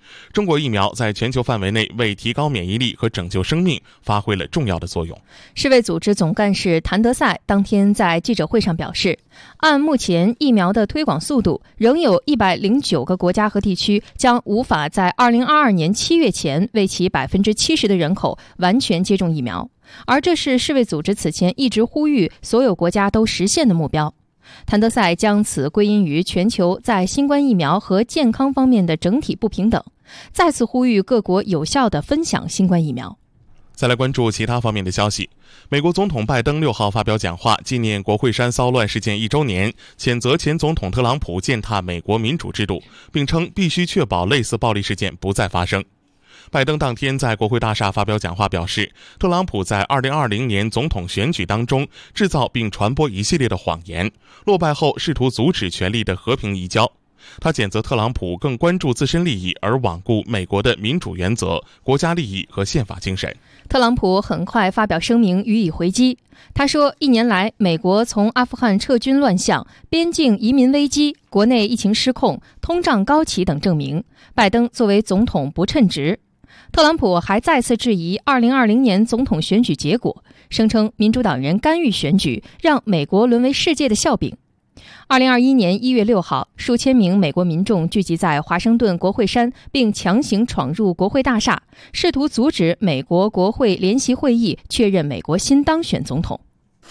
中国疫苗在全球范围内为提高免疫力和拯救生命发挥了重要的作用。 世卫组织总干事谭德赛当天在记者会上表示，按目前疫苗的推广速度，仍有一百零九个国家和地区将无法在二零二二年七月前为其百分之七十的人口完全接种疫苗，而这是世卫组织此前一直呼吁所有国家都实现的目标。谭德赛将此归因于全球在新冠疫苗和健康方面的整体不平等，再次呼吁各国有效地分享新冠疫苗。 再来关注其他方面的消息。美国总统拜登六号发表讲话，纪念国会山骚乱事件一周年，谴责前总统特朗普践踏美国民主制度，并称必须确保类似暴力事件不再发生。拜登当天在国会大厦发表讲话，表示特朗普在二零二零年总统选举当中制造并传播一系列的谎言，落败后试图阻止权力的和平移交。他谴责特朗普更关注自身利益而罔顾美国的民主原则、国家利益和宪法精神。 特朗普很快发表声明予以回击。他说，一年来美国从阿富汗撤军乱象、边境移民危机、国内疫情失控、通胀高企等证明拜登作为总统不称职。特朗普还再次质疑二零二零年总统选举结果，声称民主党人干预选举，让美国沦为世界的笑柄。二零二一年一月六号，数千名美国民众聚集在华盛顿国会山，并强行闯入国会大厦，试图阻止美国国会联席会议确认美国新当选总统。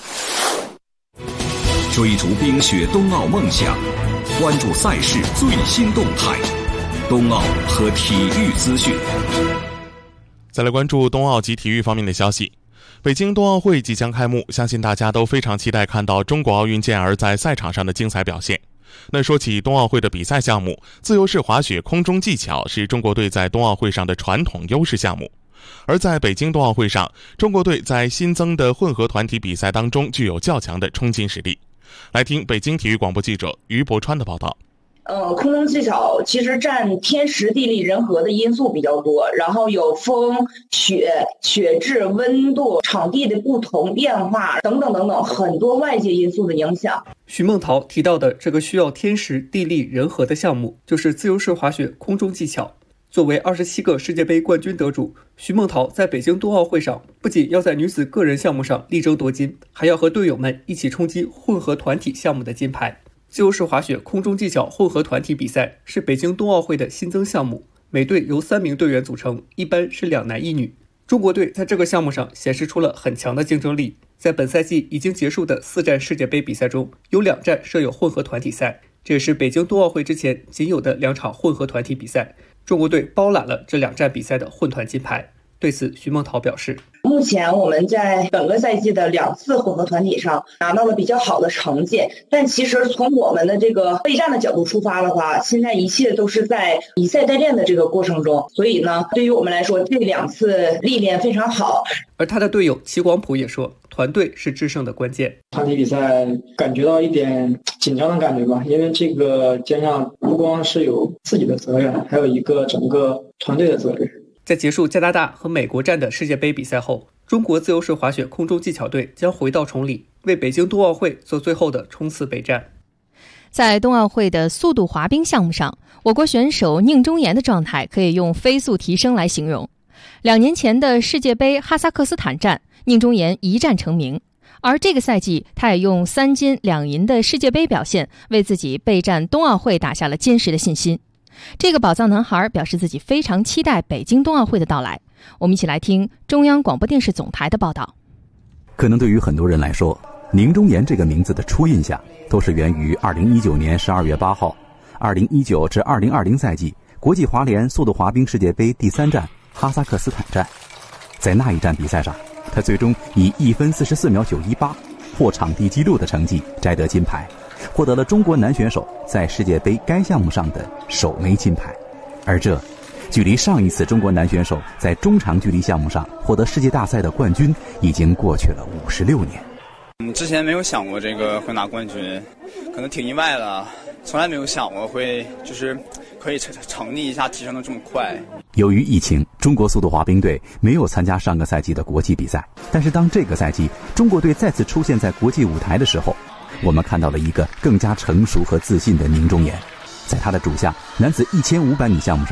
追逐冰雪冬奥梦想，关注赛事最新动态，冬奥和体育资讯。 再来关注冬奥及体育方面的消息。北京冬奥会即将开幕，相信大家都非常期待看到中国奥运健儿在赛场上的精彩表现。那说起冬奥会的比赛项目，自由式滑雪空中技巧是中国队在冬奥会上的传统优势项目。而在北京冬奥会上，中国队在新增的混合团体比赛当中具有较强的冲金实力。来听北京体育广播记者于博川的报道。 呃，空中技巧其实占天时地利人和的因素比较多，然后有风、雪、雪质、温度、场地的不同变化等等等等很多外界因素的影响。 徐梦桃提到的这个需要天时地利人和的项目，就是自由式滑雪空中技巧。作为二十七个世界杯冠军得主，徐梦桃在北京冬奥会上不仅要在女子个人项目上力争夺金，还要和队友们一起冲击混合团体项目的金牌。自由式滑雪空中技巧混合团体比赛是北京冬奥会的新增项目，每队由三名队员组成，一般是两男一女。中国队在这个项目上显示出了很强的竞争力，在本赛季已经结束的四站世界杯比赛中，有两站设有混合团体赛，这也是北京冬奥会之前仅有的两场混合团体比赛。中国队包揽了这两站比赛的混团金牌。对此，徐梦桃表示， 目前我们在本个赛季的两次混合团体上拿到了比较好的成绩，但其实从我们的这个备战的角度出发的话，现在一切都是在以赛代练的这个过程中，所以呢，对于我们来说，这两次历练非常好。 而他的队友齐广普也说，团队是制胜的关键。 团体比赛感觉到一点紧张的感觉吧，因为这个肩上不光是有自己的责任，还有一个整个团队的责任。 在结束加拿大和美国站的世界杯比赛后，中国自由式滑雪空中技巧队将回到崇礼，为北京冬奥会做最后的冲刺备战。 在冬奥会的速度滑冰项目上，我国选手宁忠岩的状态可以用飞速提升来形容。两年前的世界杯哈萨克斯坦站，宁忠岩一战成名，而这个赛季他也用三金两银的世界杯表现，为自己备战冬奥会打下了坚实的信心。这个宝藏男孩表示自己非常期待北京冬奥会的到来。我们一起来听中央广播电视总台的报道。 可能对于很多人来说，宁忠岩这个名字的初印象都是源于二零一九年十二月八号二零一九至二零二零赛季国际滑联速度滑冰世界杯第三站哈萨克斯坦站。在那一站比赛上，他最终以一分四十四秒九一八破场地纪录的成绩摘得金牌，获得了中国男选手在世界杯该项目上的首枚金牌。而这距离上一次中国男选手在中长距离项目上获得世界大赛的冠军已经过去了五十六年。 嗯，之前没有想过这个会拿冠军，可能挺意外的，从来没有想过会就是可以成成绩一下提升的这么快。 由于疫情，中国速度滑冰队没有参加上个赛季的国际比赛，但是当这个赛季中国队再次出现在国际舞台的时候，我们看到了一个更加成熟和自信的宁忠岩。在他的主项男子一千五百米项目上，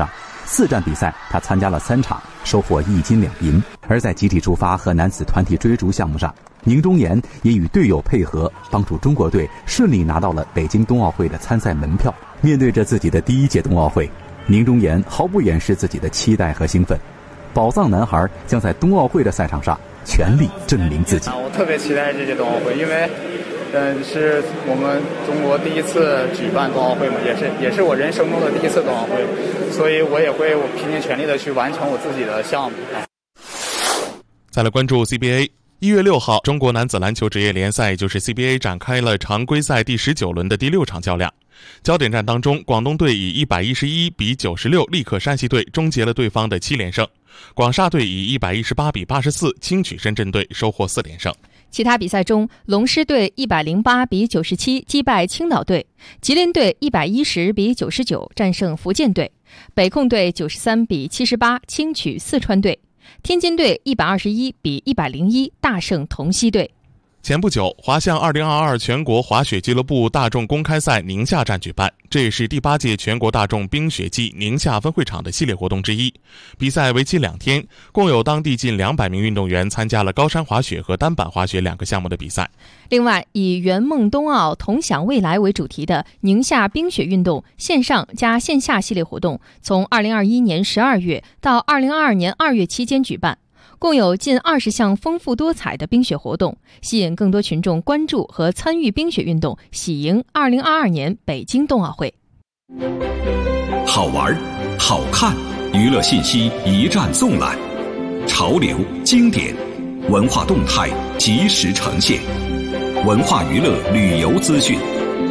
四站比赛他参加了三场，收获一金两银。而在集体出发和男子团体追逐项目上，宁忠岩也与队友配合，帮助中国队顺利拿到了北京冬奥会的参赛门票。面对着自己的第一届冬奥会，宁忠岩毫不掩饰自己的期待和兴奋。宝藏男孩将在冬奥会的赛场上全力证明自己。 我特别期待这届冬奥会，因为嗯，是我们中国第一次举办冬奥会嘛，也是也是我人生中的第一次冬奥会，所以我也会我拼尽全力的去完成我自己的项目。 再来关注 C B A。一月六号，中国男子篮球职业联赛，也就是 C B A 展开了常规赛第十九轮的第六场较量。焦点战当中，广东队以一百一十一比九十六力克山西队，终结了对方的七连胜。广厦队以一百一十八比八十四轻取深圳队，收获四连胜。 其他比赛中，龙狮队一百零八比九十七击败青岛队，吉林队一百一十比九十九战胜福建队，北控队九十三比七十八轻取四川队，天津队一百二十一比一百零一大胜同曦队。 前不久，滑向二零二二全国滑雪俱乐部大众公开赛宁夏站举办，这也是第八届全国大众冰雪季宁夏分会场的系列活动之一。比赛为期两天，共有当地近两百名运动员参加了高山滑雪和单板滑雪两个项目的比赛。 另外，以圆梦冬奥同享未来为主题的宁夏冰雪运动线上加线下系列活动，从二零二一年十二月到二零二二年二月期间举办。共有近二十项丰富多彩的冰雪活动，吸引更多群众关注和参与冰雪运动，喜迎二零二二年北京冬奥会。 好玩、好看，娱乐信息一站纵览，潮流、经典、文化动态及时呈现，文化娱乐旅游资讯。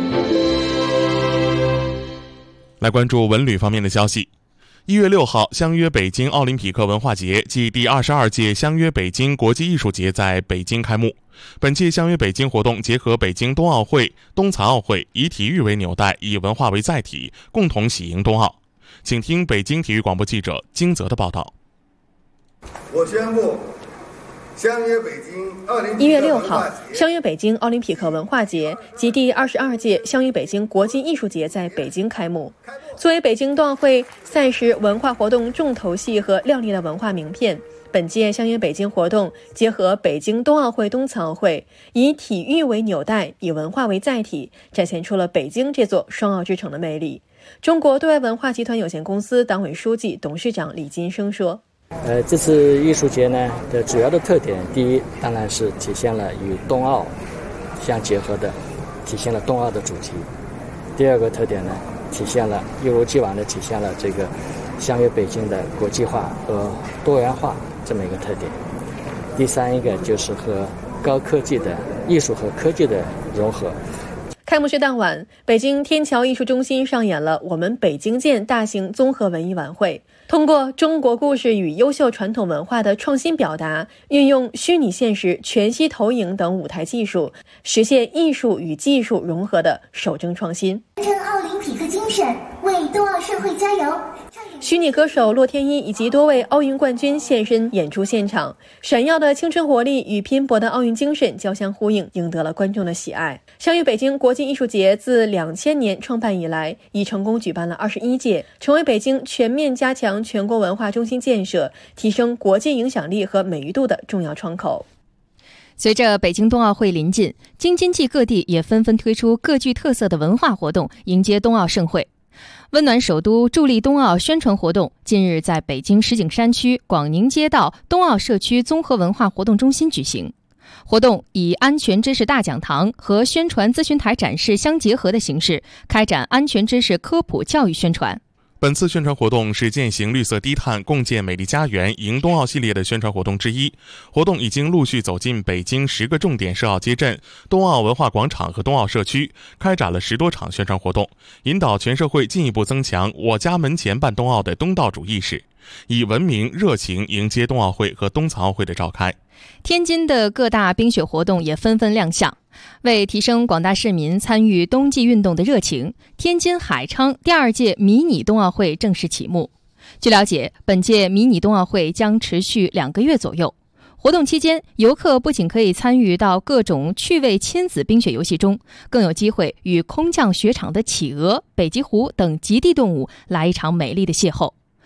来关注文旅方面的消息。一月六号，相约北京奥林匹克文化节暨第二十二届相约北京国际艺术节在北京开幕。本届相约北京活动结合北京冬奥会、冬残奥会，以体育为纽带，以文化为载体，共同喜迎冬奥。请听北京体育广播记者金泽的报道。 我宣布，相约北京奥林匹克一月六号，相约北京奥林匹克文化节及第二十二届相约北京国际艺术节在北京开幕。作为北京冬奥会赛事文化活动重头戏和亮丽的文化名片，本届相约北京活动结合北京冬奥会、冬残奥会，以体育为纽带，以文化为载体，展现出了北京这座双奥之城的魅力。中国对外文化集团有限公司党委书记、董事长李金生说： 呃，这次艺术节呢的主要的特点，第一当然是体现了与冬奥相结合的，体现了冬奥的主题。第二个特点呢，体现了一如既往的体现了这个相约北京的国际化和多元化这么一个特点。第三一个就是和高科技的艺术和科技的融合。 开幕式当晚，北京天桥艺术中心上演了我们北京见大型综合文艺晚会，通过中国故事与优秀传统文化的创新表达，运用虚拟现实、全息投影等舞台技术，实现艺术与技术融合的首征创新。 传承奥林匹克精神，为冬奥盛会加油。 虚拟歌手洛天依以及多位奥运冠军现身演出现场，闪耀的青春活力与拼搏的奥运精神交相呼应，赢得了观众的喜爱。相约北京国际艺术节自两千年创办以来，已成功举办了二十一届，成为北京全面加强全国文化中心建设、提升国际影响力和美誉度的重要窗口。 随着北京冬奥会临近，京津冀各地也纷纷推出各具特色的文化活动，迎接冬奥盛会。温暖首都助力冬奥宣传活动近日在北京石景山区广宁街道冬奥社区综合文化活动中心举行。活动以安全知识大讲堂和宣传咨询台展示相结合的形式，开展安全知识科普教育宣传。 本次宣传活动是践行绿色低碳、共建美丽家园、迎冬奥系列的宣传活动之一。活动已经陆续走进北京十个重点设奥街镇、冬奥文化广场和冬奥社区，开展了十多场宣传活动，引导全社会进一步增强我家门前办冬奥的东道主意识，以文明热情迎接冬奥会和冬残奥会的召开。 天津的各大冰雪活动也纷纷亮相。为提升广大市民参与冬季运动的热情，天津海昌第二届迷你冬奥会正式启幕。据了解，本届迷你冬奥会将持续两个月左右。活动期间，游客不仅可以参与到各种趣味亲子冰雪游戏中，更有机会与空降雪场的企鹅、北极狐等极地动物来一场美丽的邂逅。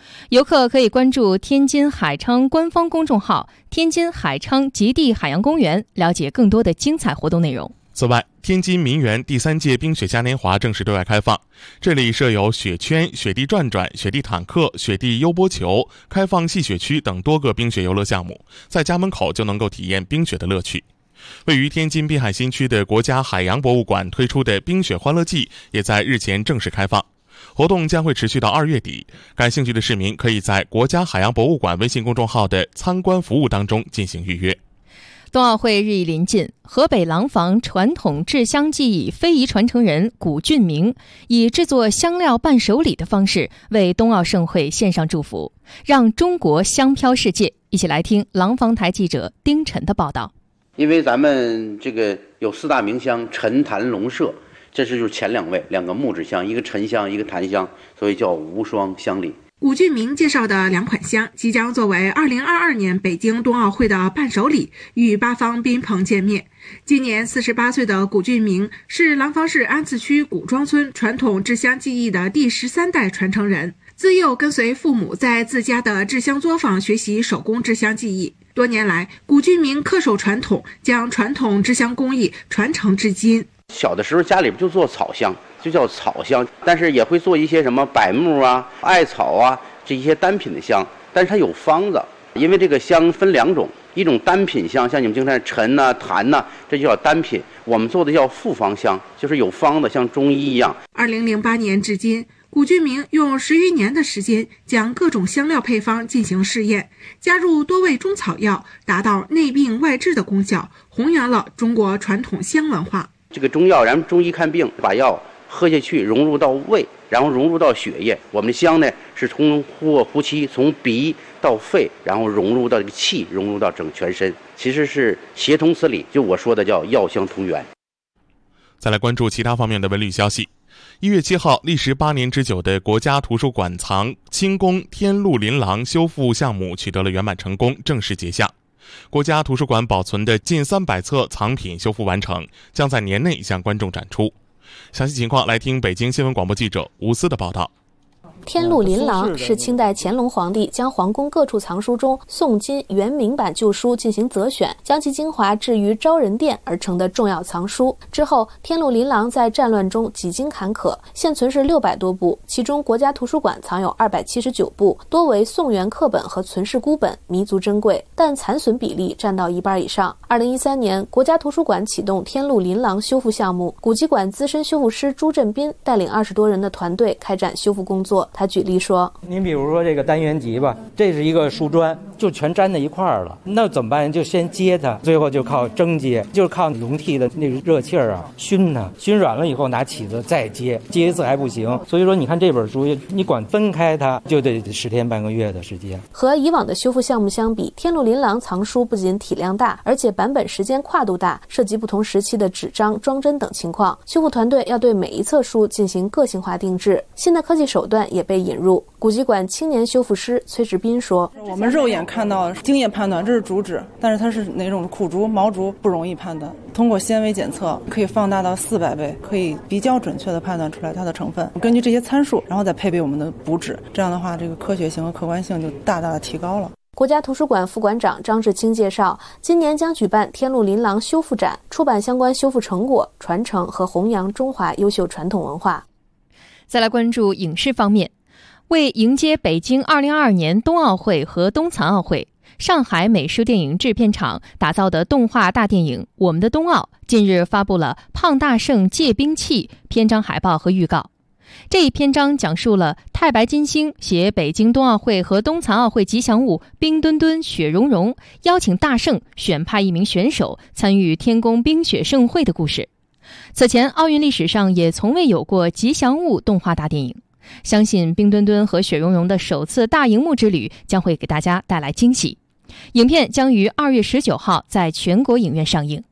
游客可以关注天津海昌官方公众号天津海昌极地海洋公园，了解更多的精彩活动内容。 此外，天津民园第三届冰雪嘉年华正式对外开放，这里设有雪圈、雪地转转、雪地坦克、雪地悠波球、开放戏雪区等多个冰雪游乐项目，在家门口就能够体验冰雪的乐趣。位于天津滨海新区的国家海洋博物馆推出的冰雪欢乐季也在日前正式开放，活动将会持续到二月底。感兴趣的市民可以在国家海洋博物馆微信公众号的参观服务当中进行预约。 冬奥会日益临近，河北廊坊传统制香技艺非遗传承人古俊明以制作香料伴手礼的方式为冬奥盛会献上祝福，让中国香飘世界。一起来听廊坊台记者丁晨的报道。 因为咱们这个有四大名香陈坛龙麝，这是就是前两位，两个木质香，一个沉香，一个檀香，所以叫无双香礼。 古俊明介绍的两款香即将作为二零二二年北京冬奥会的伴手礼，与八方宾朋见面。今年四十八岁的古俊明是廊坊市安次区古庄村传统制香技艺的第十三代传承人，自幼跟随父母在自家的制香作坊学习手工制香技艺。多年来，古俊明恪守传统，将传统制香工艺传承至今。 小的时候家里边就做草香，就叫草香，但是也会做一些什么柏木啊、艾草啊这一些单品的香，但是它有方子，因为这个香分两种，一种单品香，像你们经常陈呐、檀呐，这就叫单品。我们做的叫复方香，就是有方的，像中医一样。 二零零八年至今，古俊明用十余年的时间，将各种香料配方进行试验，加入多味中草药，达到内病外治的功效，弘扬了中国传统香文化。 这个中药，咱们中医看病，把药喝下去，融入到胃，然后融入到血液。我们的香呢，是通过呼吸，从鼻到肺，然后融入到这个气，融入到整全身，其实是协同此理，就我说的叫药香同源。 再来关注其他方面的文旅消息。一月七号，历时八年之久的国家图书馆藏清宫天禄琳琅修复项目取得了圆满成功，正式结项。国家图书馆保存的近三百册藏品修复完成，将在年内向观众展出。详细情况来听北京新闻广播记者吴思的报道。 天禄琳琅是清代乾隆皇帝将皇宫各处藏书中宋金元明版旧书进行择选，将其精华置于昭仁殿而成的重要藏书。之后，天禄琳琅在战乱中几经坎坷，现存是六百多部，其中国家图书馆藏有二百七十九部，多为宋元课本和存世孤本，弥足珍贵，但残损比例占到一半以上。二零一三年，国家图书馆启动天禄琳琅修复项目，古籍馆资深修复师朱振斌带领二十多人的团队开展修复工作。他举例说， 您比如说这个单元集吧，这是一个书砖，就全粘在一块儿了，那怎么办？就先接它，最后就靠蒸接，就是靠笼屉的那个热气儿啊熏它，熏软了以后拿起子再接，接一次还不行。所以说你看这本书，你管分开它就得十天半个月的时间。 和以往的修复项目相比，天禄琳琅藏书不仅体量大，而且版本时间跨度大，涉及不同时期的纸张、装帧等情况，修复团队要对每一册书进行个性化定制。新的科技手段也被引入。古籍馆青年修复师崔志斌说， 我们肉眼看到经验判断这是竹纸，但是它是哪种苦竹毛竹不容易判断，通过纤维检测可以放大到四百倍，可以比较准确的判断出来它的成分。根据这些参数，然后再配备我们的补纸，这样的话这个科学性和客观性就大大的提高了。 国家图书馆副馆长张志清介绍，今年将举办天禄琳琅修复展，出版相关修复成果，传承和弘扬中华优秀传统文化。 再来关注影视方面，为迎接北京二零二二年冬奥会和冬残奥会，上海美术电影制片厂打造的动画大电影《我们的冬奥》近日发布了胖大圣借兵器篇章海报和预告。这一篇章讲述了太白金星携北京冬奥会和冬残奥会吉祥物冰墩墩、雪融融，邀请大圣选派一名选手参与天宫冰雪盛会的故事。此前奥运历史上也从未有过吉祥物动画大电影，相信冰墩墩和雪融融的首次大荧幕之旅将会给大家带来惊喜。影片将于二月十九号在全国影院上映。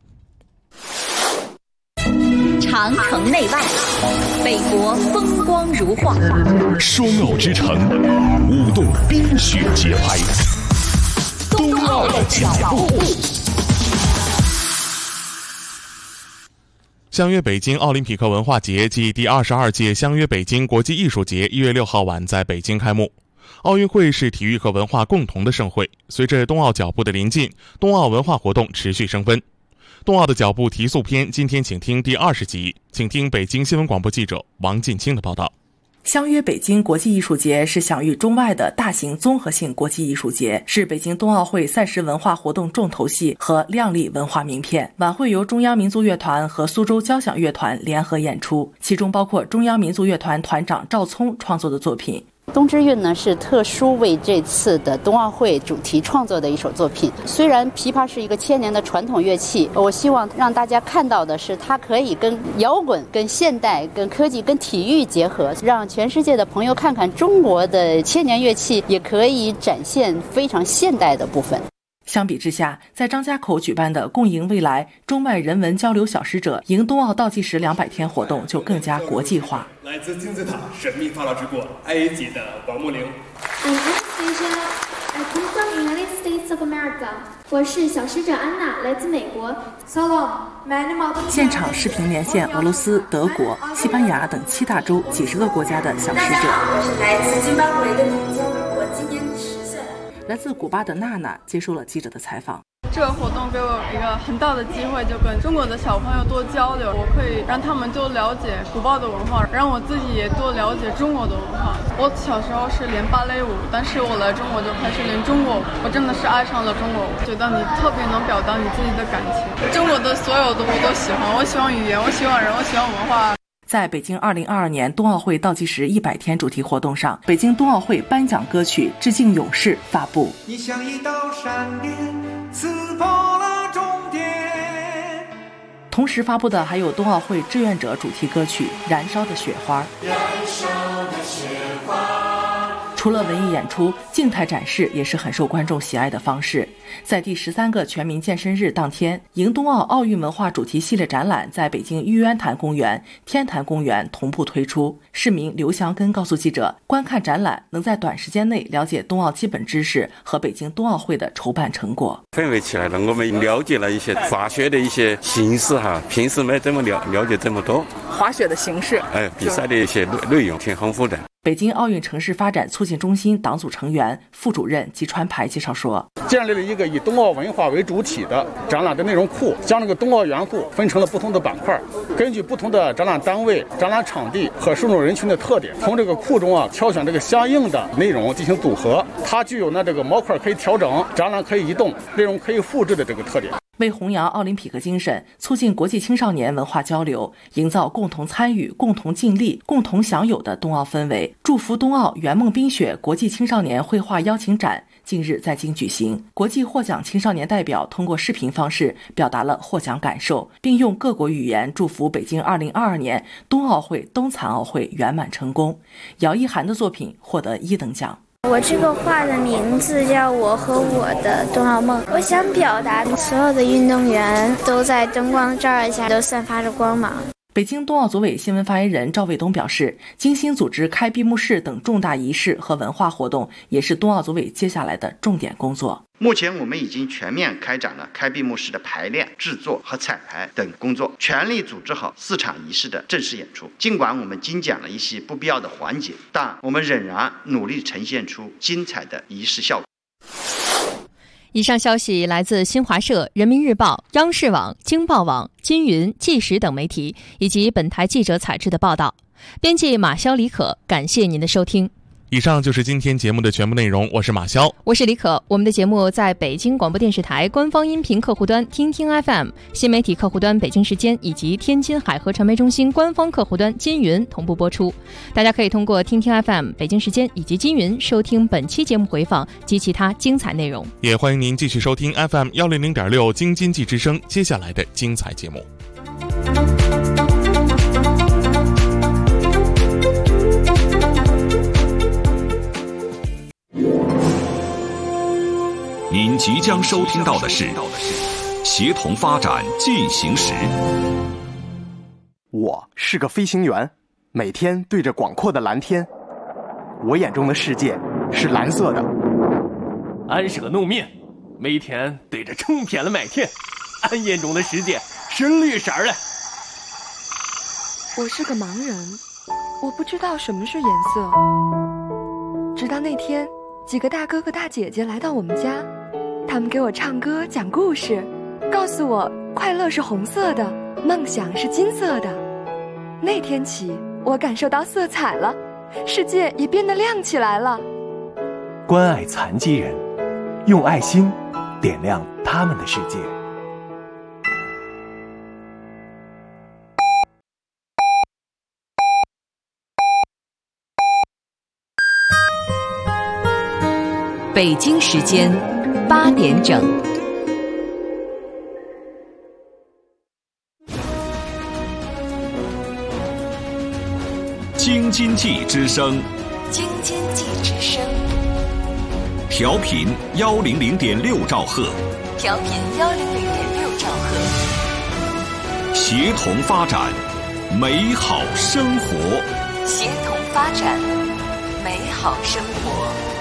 长城内外，北国风光如画， 双奥之城，舞动冰雪节拍， 冬奥的脚步。 相约北京奥林匹克文化节暨第二十二届相约北京国际艺术节一月六号晚在北京开幕。 奥运会是体育和文化共同的盛会，随着冬奥脚步的临近，冬奥文化活动持续升温。冬奥的脚步提速篇，今天请听第二十集，请听北京新闻广播记者王进清的报道。 相约北京国际艺术节是享誉中外的大型综合性国际艺术节，是北京冬奥会赛事文化活动重头戏和亮丽文化名片。晚会由中央民族乐团和苏州交响乐团联合演出，其中包括中央民族乐团团长赵聪创作的作品。 冬之韵呢是特殊为这次的冬奥会主题创作的一首作品。虽然琵琶是一个千年的传统乐器，我希望让大家看到的是它可以跟摇滚、跟现代、跟科技、跟体育结合，让全世界的朋友看看中国的千年乐器也可以展现非常现代的部分。 相比之下，在张家口举办的共赢未来中外人文交流小使者迎冬奥倒计时两百天活动就更加国际化。 来自金字塔神秘法老之国埃及的王木玲。 I'm Anastasia. I come from United States of America. 我是小使者安娜，来自美国。Salam. 现场视频连线俄罗斯、德国、西班牙等七大洲几十个国家的小使者。 大家好，我是来自津巴布韦的女将，我今年十岁。 来自古巴的娜娜接受了记者的采访。 这个活动给我一个很大的机会，就跟中国的小朋友多交流，我可以让他们多了解古巴的文化，让我自己也多了解中国的文化。我小时候是练芭蕾舞，但是我来中国就开始练中国舞，我真的是爱上了中国舞，觉得你特别能表达你自己的感情。中国的所有的我都喜欢，我喜欢语言，我喜欢人，我喜欢文化。 在北京二零二二年冬奥会倒计时一百天主题活动上，北京冬奥会颁奖歌曲《致敬勇士》发布。 你像一道闪电，刺破了终点。 同时发布的还有冬奥会志愿者主题歌曲《燃烧的雪花》。 燃烧的雪花。 除了文艺演出，静态展示也是很受观众喜爱的方式。在第十三个全民健身日当天，迎冬奥奥运文化主题系列展览在北京玉渊潭公园、天坛公园同步推出。市民刘祥根告诉记者，观看展览能在短时间内了解冬奥基本知识和北京冬奥会的筹办成果。 氛围起来了，我们了解了一些滑雪的一些形式哈，平时没这么了了解这么多。 滑雪的形式， 哎，比赛的一些内容挺丰富的。 北京奥运城市发展促进中心党组成员、副主任吉川排介绍说， 建立了一个以冬奥文化为主体的展览的内容库，将这个冬奥元素分成了不同的板块，根据不同的展览单位、展览场地和受众人群的特点，从这个库中啊挑选这个相应的内容进行组合。它具有呢这个模块可以调整、展览可以移动、内容可以复制的这个特点。 为弘扬奥林匹克精神，促进国际青少年文化交流，营造共同参与、共同尽力、共同享有的冬奥氛围，祝福冬奥圆梦冰雪国际青少年绘画邀请展近日在京举行。国际获奖青少年代表通过视频方式表达了获奖感受，并用各国语言祝福北京二零二二年冬奥会、冬残奥会圆满成功。姚一涵的作品获得一等奖。 我这个画的名字叫《我和我的冬奥梦》，我想表达所有的运动员都在灯光照耀下都散发着光芒。 北京冬奥组委新闻发言人赵卫东表示，精心组织开闭幕式等重大仪式和文化活动，也是冬奥组委接下来的重点工作。 目前我们已经全面开展了开闭幕式的排练、制作和彩排等工作，全力组织好四场仪式的正式演出。尽管我们精简了一些不必要的环节，但我们仍然努力呈现出精彩的仪式效果。 以上消息来自新华社、人民日报、央视网、京报网、金云、纪实等媒体，以及本台记者采制的报道。编辑马潇、李可，感谢您的收听。 以上就是今天节目的全部内容，我是马潇， 我是李可。我们的节目在北京广播电视台官方音频客户端听听 F M、 新媒体客户端北京时间以及天津海河传媒中心官方客户端金云同步播出。大家可以通过听听 F M、 北京时间以及金云收听本期节目回放及其他精彩内容。 也欢迎您继续收听 F M 一零零点六京津冀之声接下来的精彩节目。 您即将收听到的是协同发展进行时。 我是个飞行员，每天对着广阔的蓝天，我眼中的世界是蓝色的。 安舍弄面，每天对着成片的麦田，俺眼中的世界是绿色的。 我是个盲人，我不知道什么是颜色，直到那天，几个大哥哥大姐姐来到我们家，他们给我唱歌讲故事，告诉我快乐是红色的，梦想是金色的。那天起，我感受到色彩了，世界也变得亮起来了。 关爱残疾人，用爱心点亮他们的世界。 北京时间八点整。 京津冀之声， 京津冀之声， 调频幺零零点六兆赫， 调频幺零零点六兆赫， 协同发展，美好生活， 协同发展，美好生活。